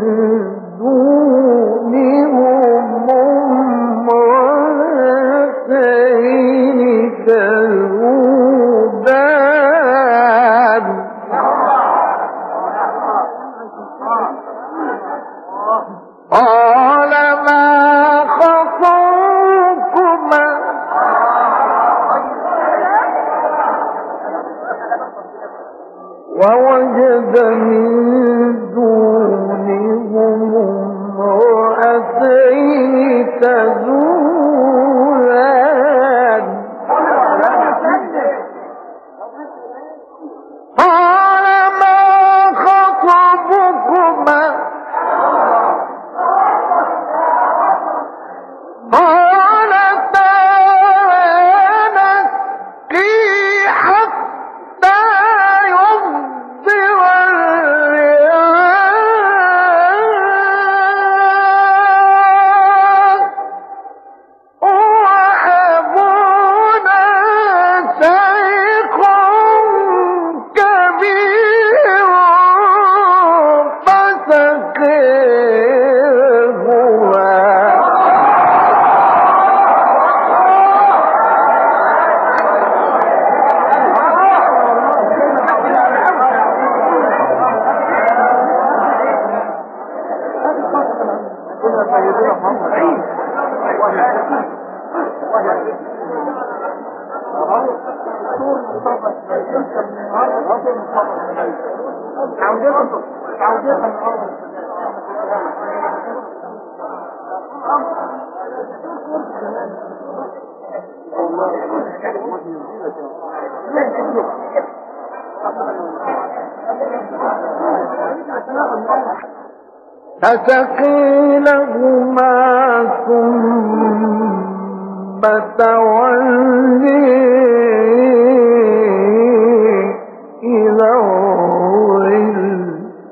دونهم امرأتين تذودان قال ما خطبكما ووجد من دونهم امرأتين تذودان قال ما خطبكما قالتا لا نسقي حتى يصدر الرعاء وأبونا شيخ كبير فسقيهما فسقي لهما ثم تولي إلى الظل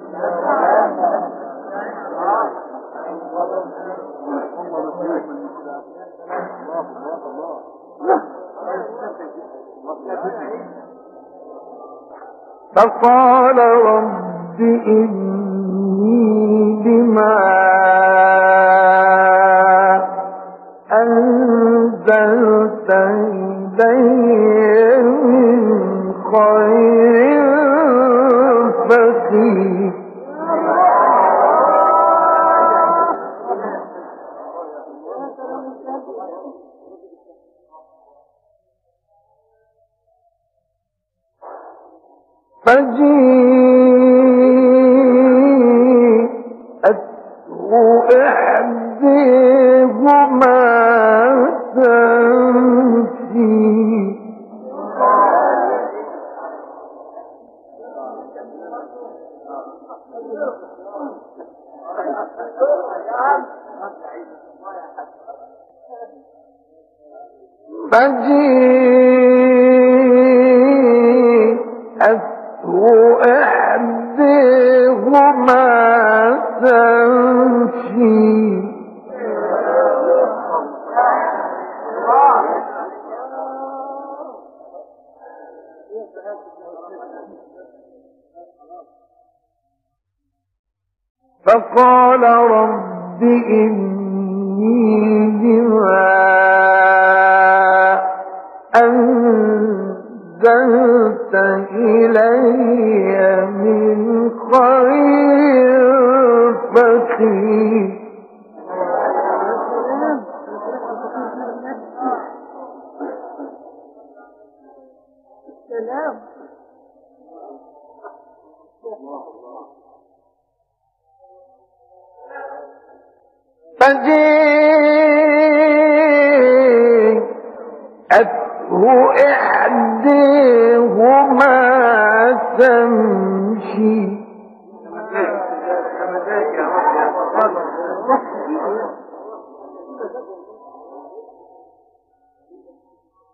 فقال رب إني بما أنزلت إلي من خير فقير فجيءته إحداهما تمشي إحداهما تمشي فقال رب إني بما أنزلت إلي من خير فقير فجيءته إحداهما تمشي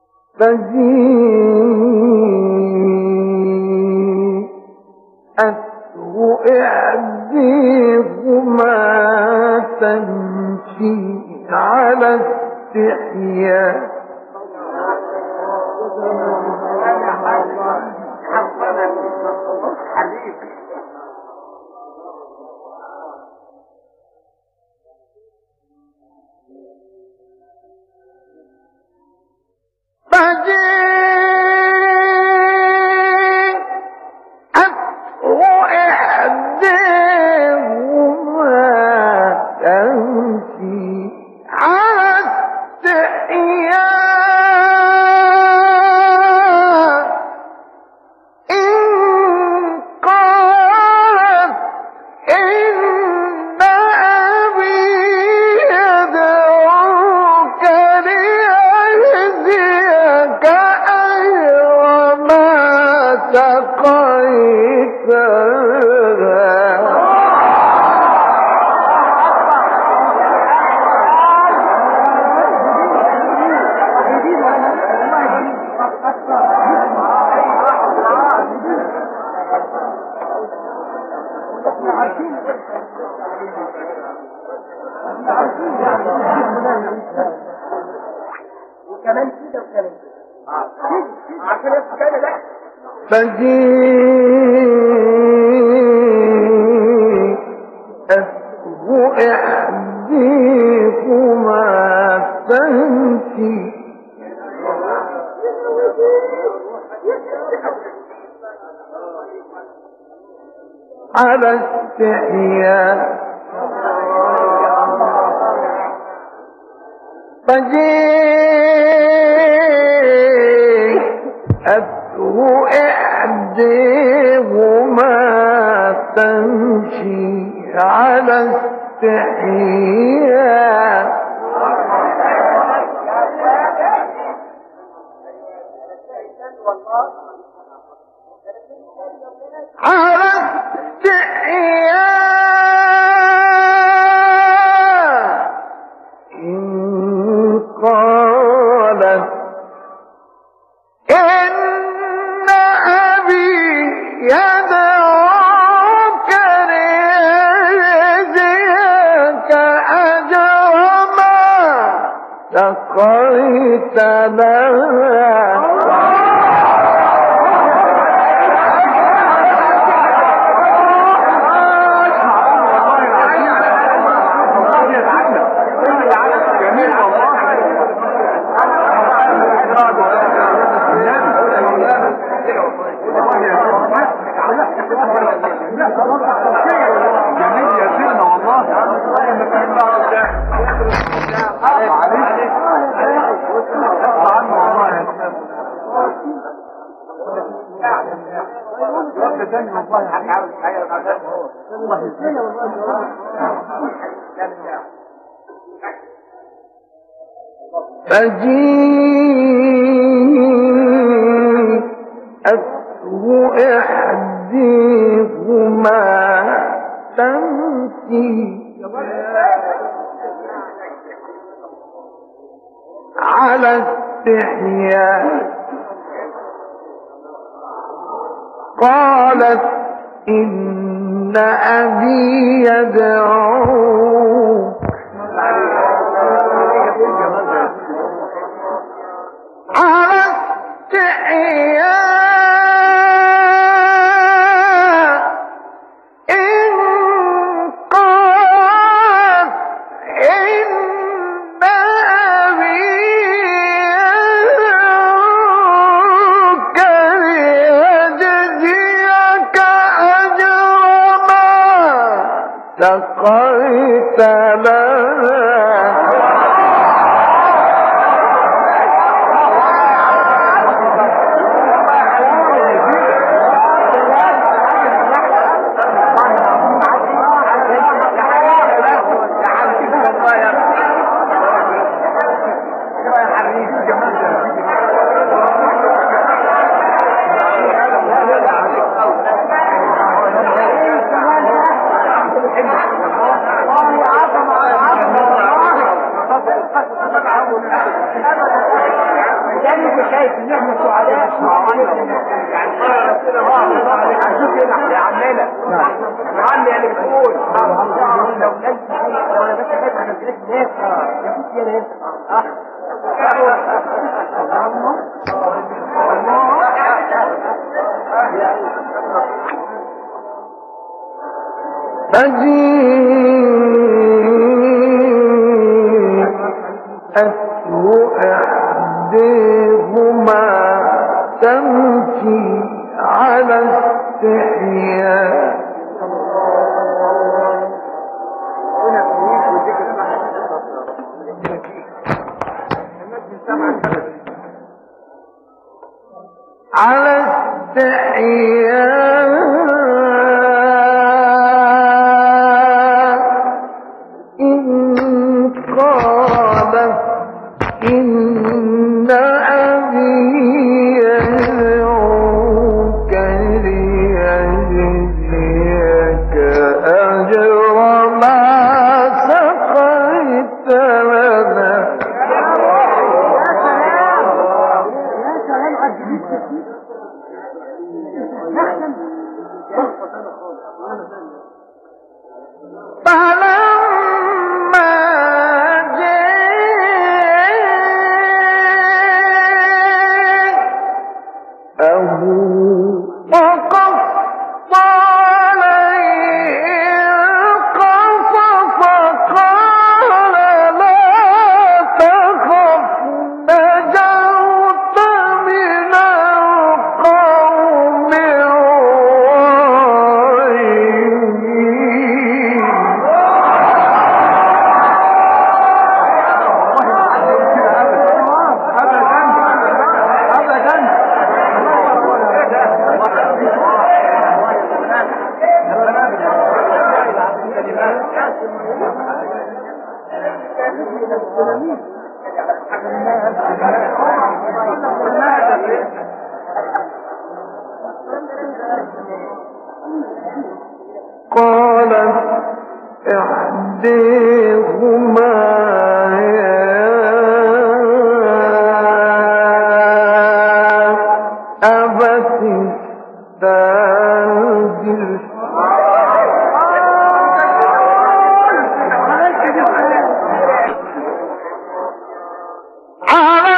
فجيءته تمشي على استحياء وكمان كده وكمان عشان يبقى لا فجيءته إحديكما تمشي على استحياء فجيءته إحديهما تمشي على استحياء على استحياء إن قالت إن أبي يدعوك ليجزيك أجر ما سقيت لها فجيءته إحديهما تمشي على استحياء قالت إن أبي يدعوك على استحياء إن قالت إن أبي يدعوك ليجزيك أجر ما سقيت لها شايف ان احنا سعداء يا عمنا اللي بتقول لو كان وانا بس إحداهما تمشي على استحياء على استحياء إن قالت إن أبي يدعوك ليجزيك أجر ما سقيت لنا. فلما جاءه وقص عليه القصص قال لا تخف نجوت من القوم قالت إحداهما يا أبت استعجل على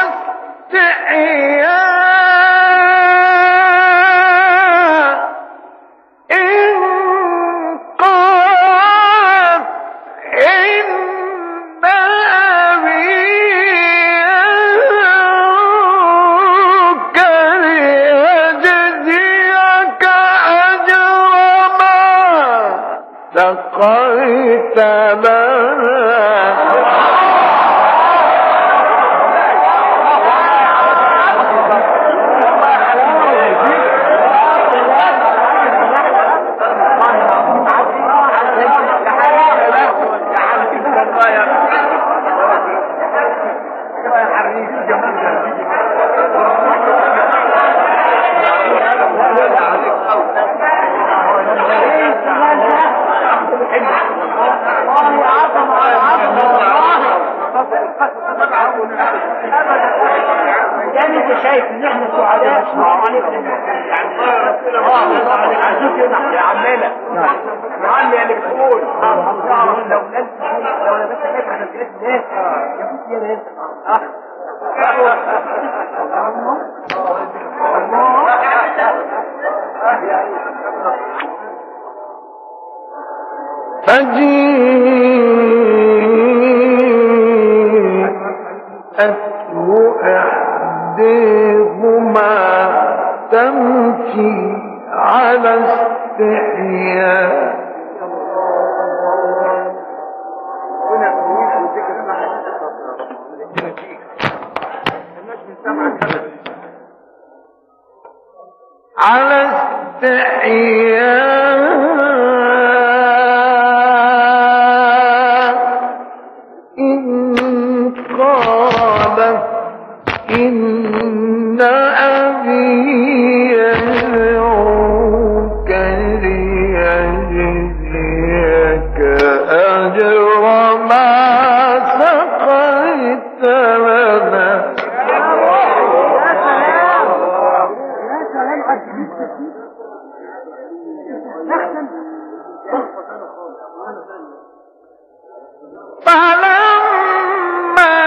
استحياء إن قالت إن أبي يدعوك ليجزيك أجر ما سقيت لنا. يعني انت شايف ان احنا سعداء عزوك يا عمنا يا عمي اللي بتقول لو انا بس خايف على الناس يا بص يا ناس إحداهما تمشي على استحياء على استحياء إن قالت إن أبي يدعوك ليجزيك أجر ما سقيت لنا. فلما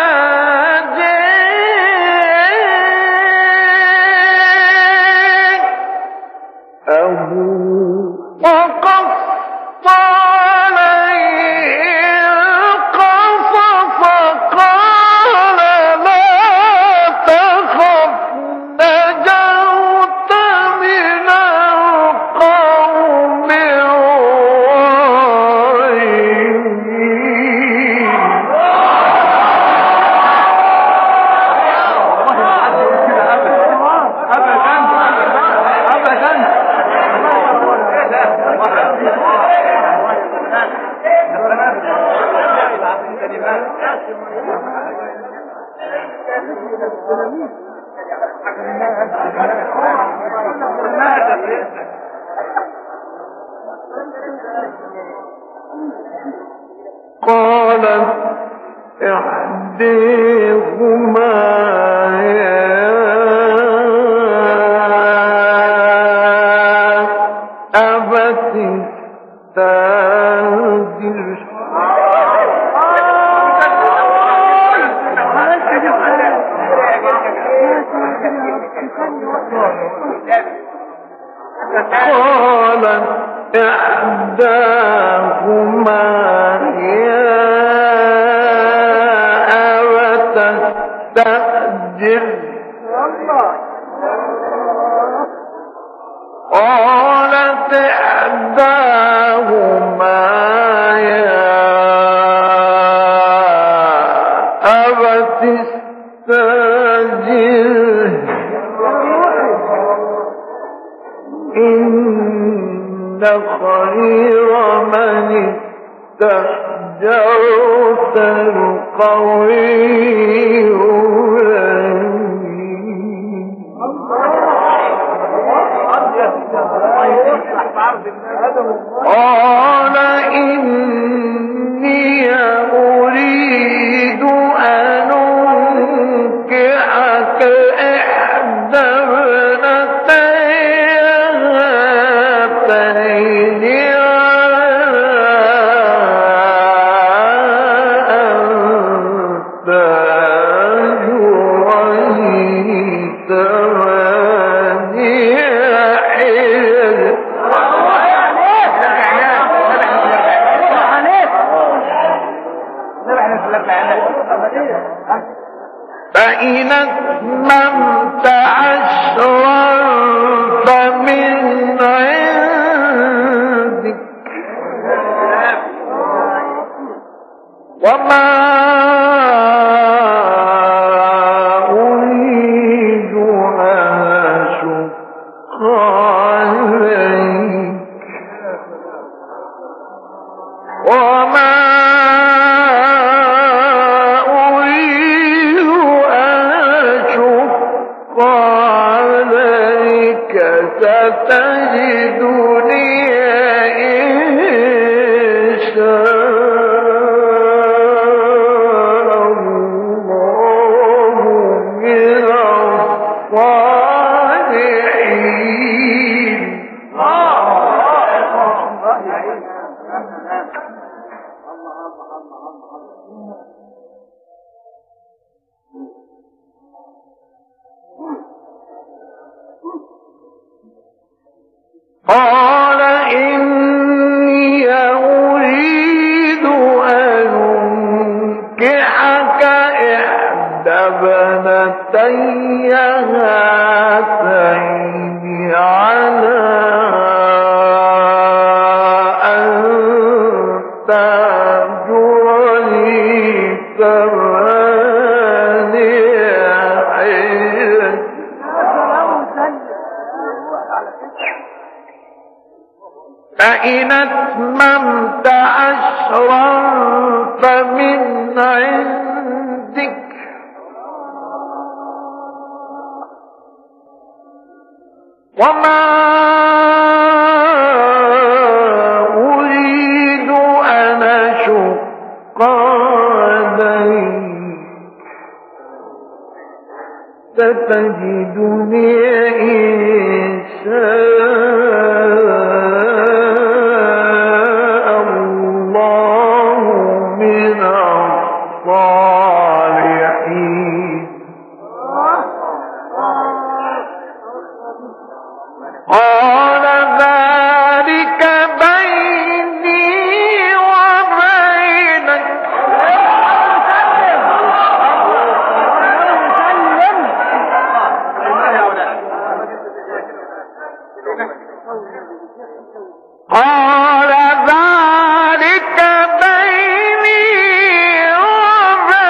قالت إحداهما يا أبت استأجره قالت إحداهما يا أبت استأجره قالت إحداهما يا أبت استأجره إن خير من استأجرت القوي قال إني أريد أن أنكحك إحدى ابنتي هاتين فإن أتممت عشرا فمن عندك وما أريد أن أشق عليك وما ستجدني إن شاء الله من الصالحين قال إني أريد أن أنكحك إحدى ابنتي هاتين على أن تأجرني ثماني حجج فإن أتممت عشرا فمن عندك وما أريد أن أشق عليك ستجدني إن شاء الله من الصالحين قال ذلك بيني وبينك قال ذلك بيني وبينك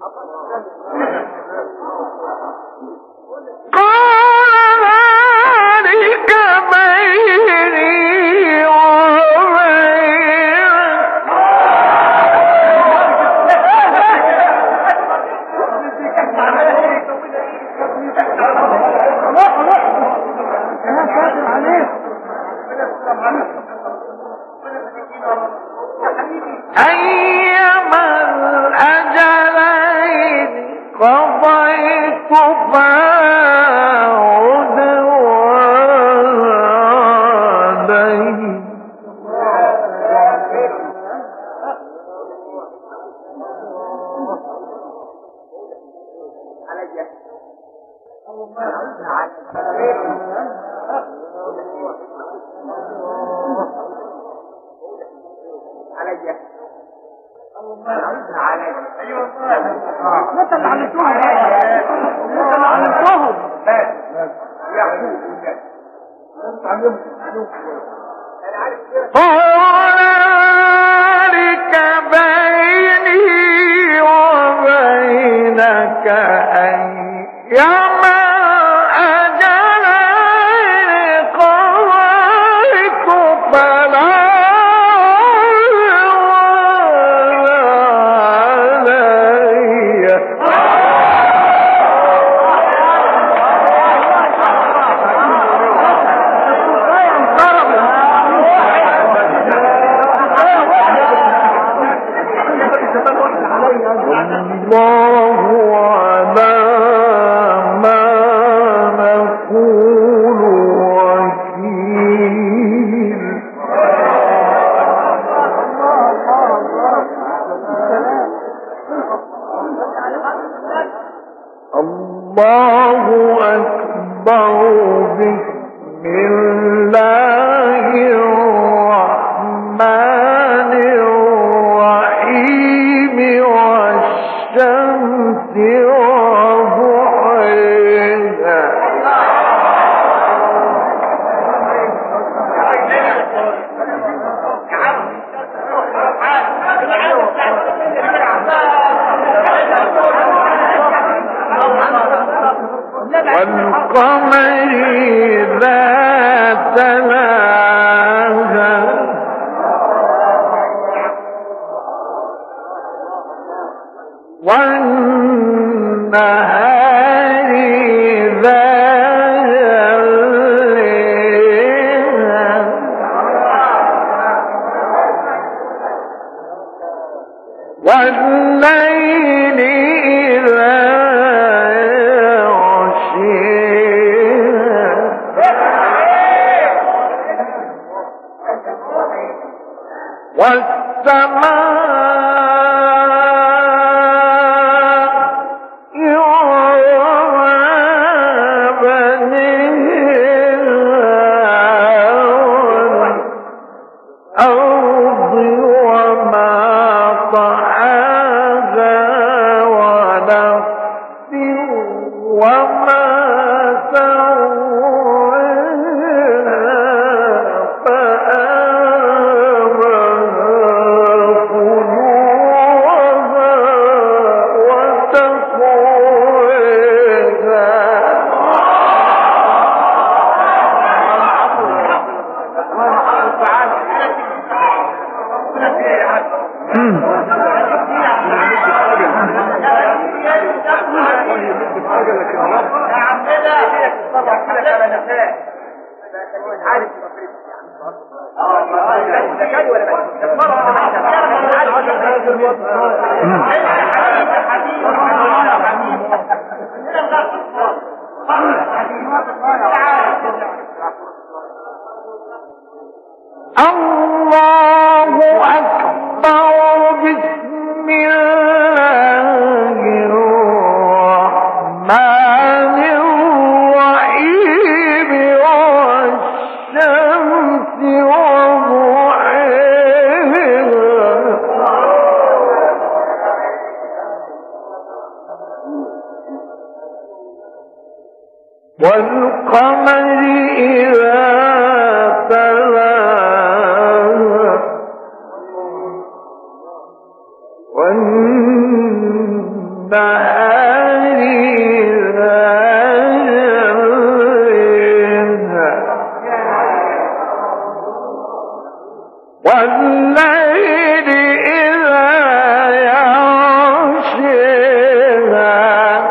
والقمر إذا تلاها والليل إذا يغشاها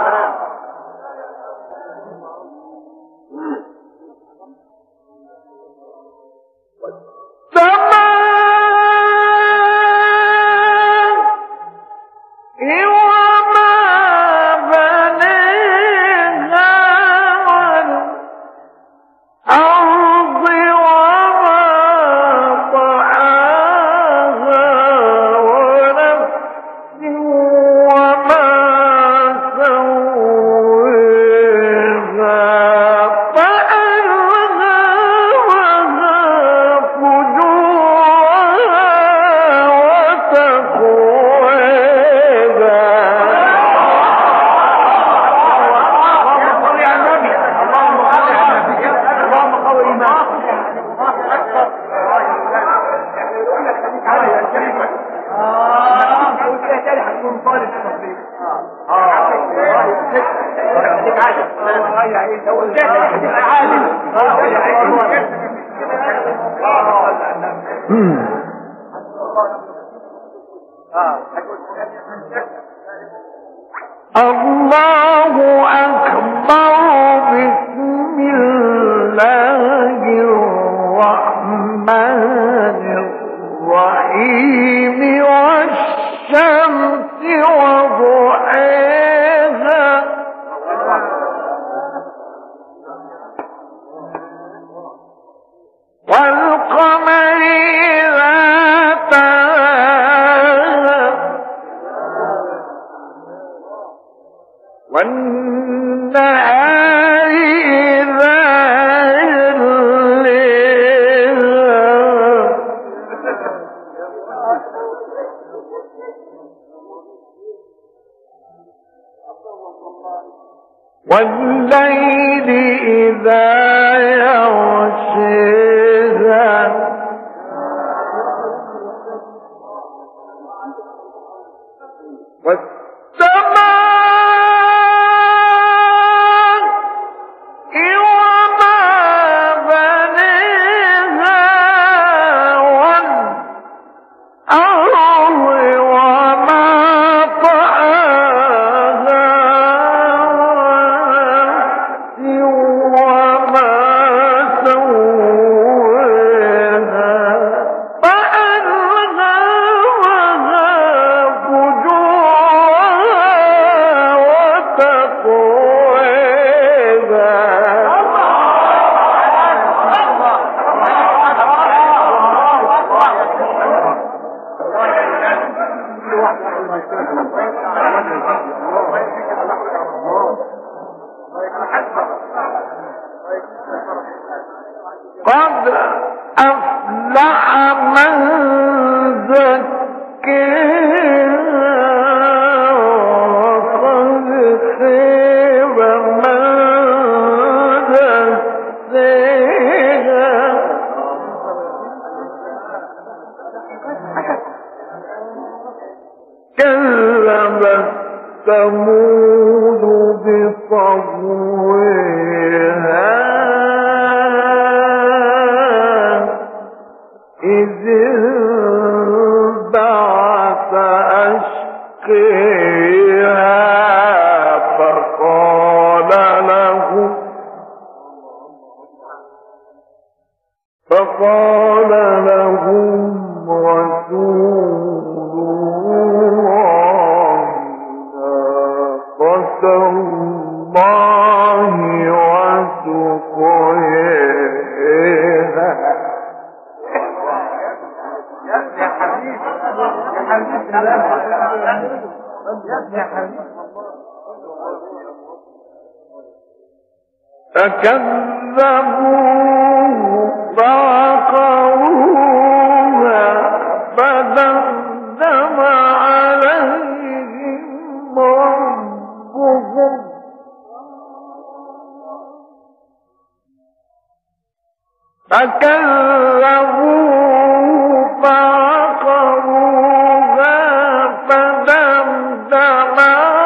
الله أكبر. بسم الله الرحمن الرحيم والشمس وضحاها والقمر إذا تلاها والنهار إذا جلاها والليل إذا يغشاها قد أفلح من زكاها وقد خاب من دساها كذبت ثمود بطغواها إذ انبعث أشقيها فقال لهم رسول الله ناقة الله وسقياها. فكذبوه فعقروها فدمدم عليهم ربهم فكذبوه فعقروها فدمدم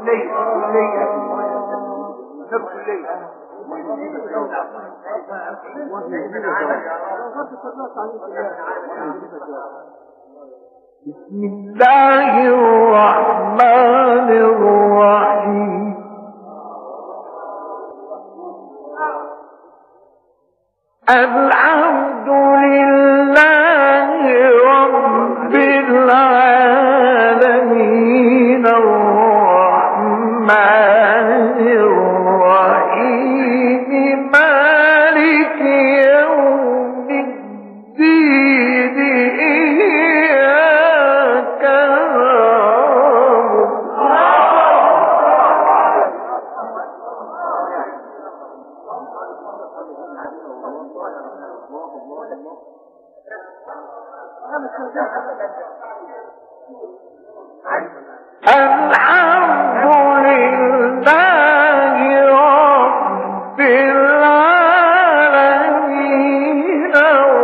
بسم الله الرحمن الرحيم الحمد لله رب العالمين الرحمن الرحيم مالك يوم الدين إياك الحمد لله رب العالمين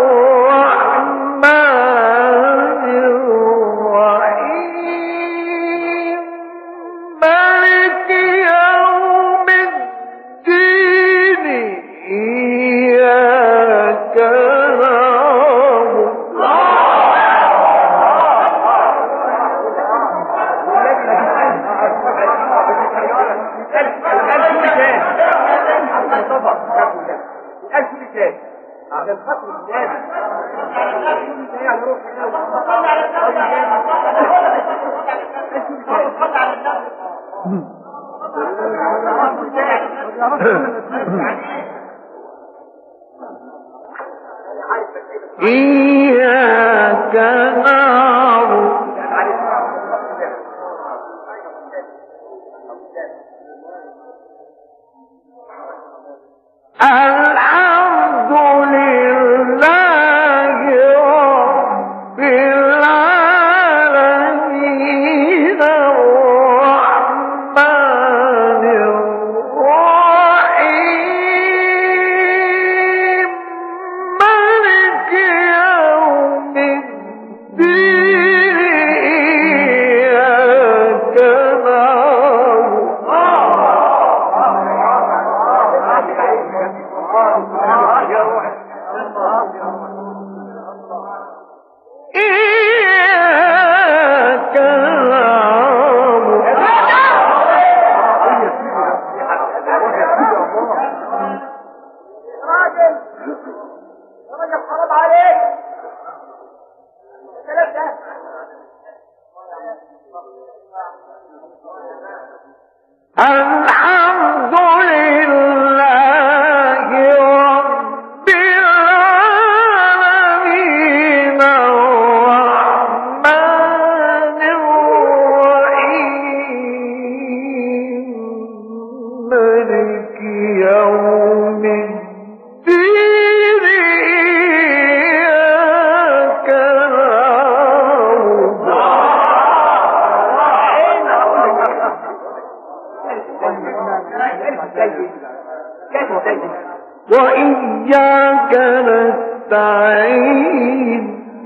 الرحمن الرحيم مالك يوم الدين إياك عشان خاطر الناس إياك نعبد الحمد لله رب العالمين الرحمن الرحيم مالك يوم الدين إياك حرام عليك الكلام ده الحمد لله رب العالمين الرحمن الرحيم مالك يوم الدين إياك وإياك نستعين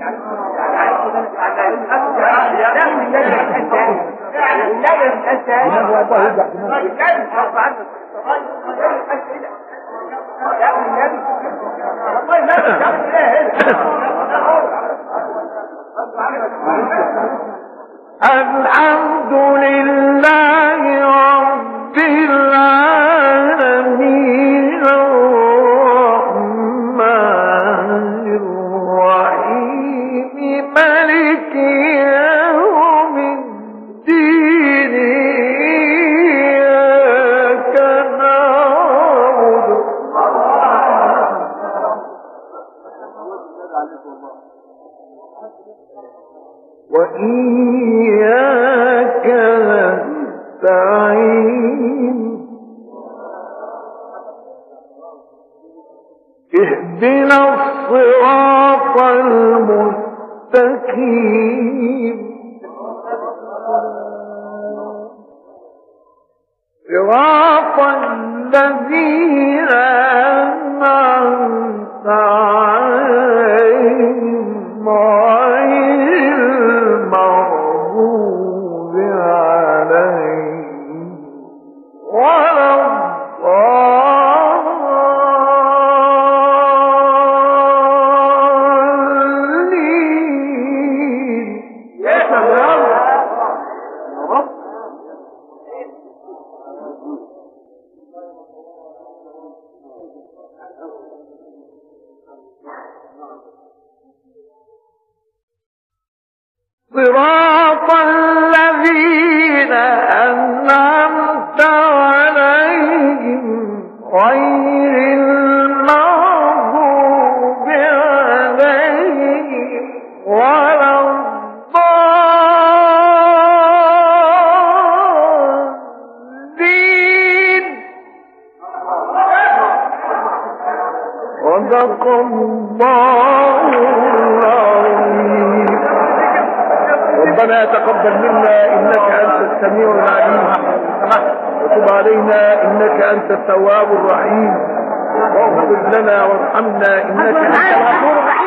الحمد لله رب العالمين الرحمن الرحيم مالك يوم الدين إياك نعبد وإياك نستعين اهدنا الصراط المستقيم صراط الذين أنعمت عليهم غير المغضوب عليهم صدق الله العظيم. ربنا تقبل منا إنك أنت السميع العليم، وتب علينا إنك أنت التواب الرحيم، واغفر لنا وارحمنا إنك أنت الغفور الرحيم.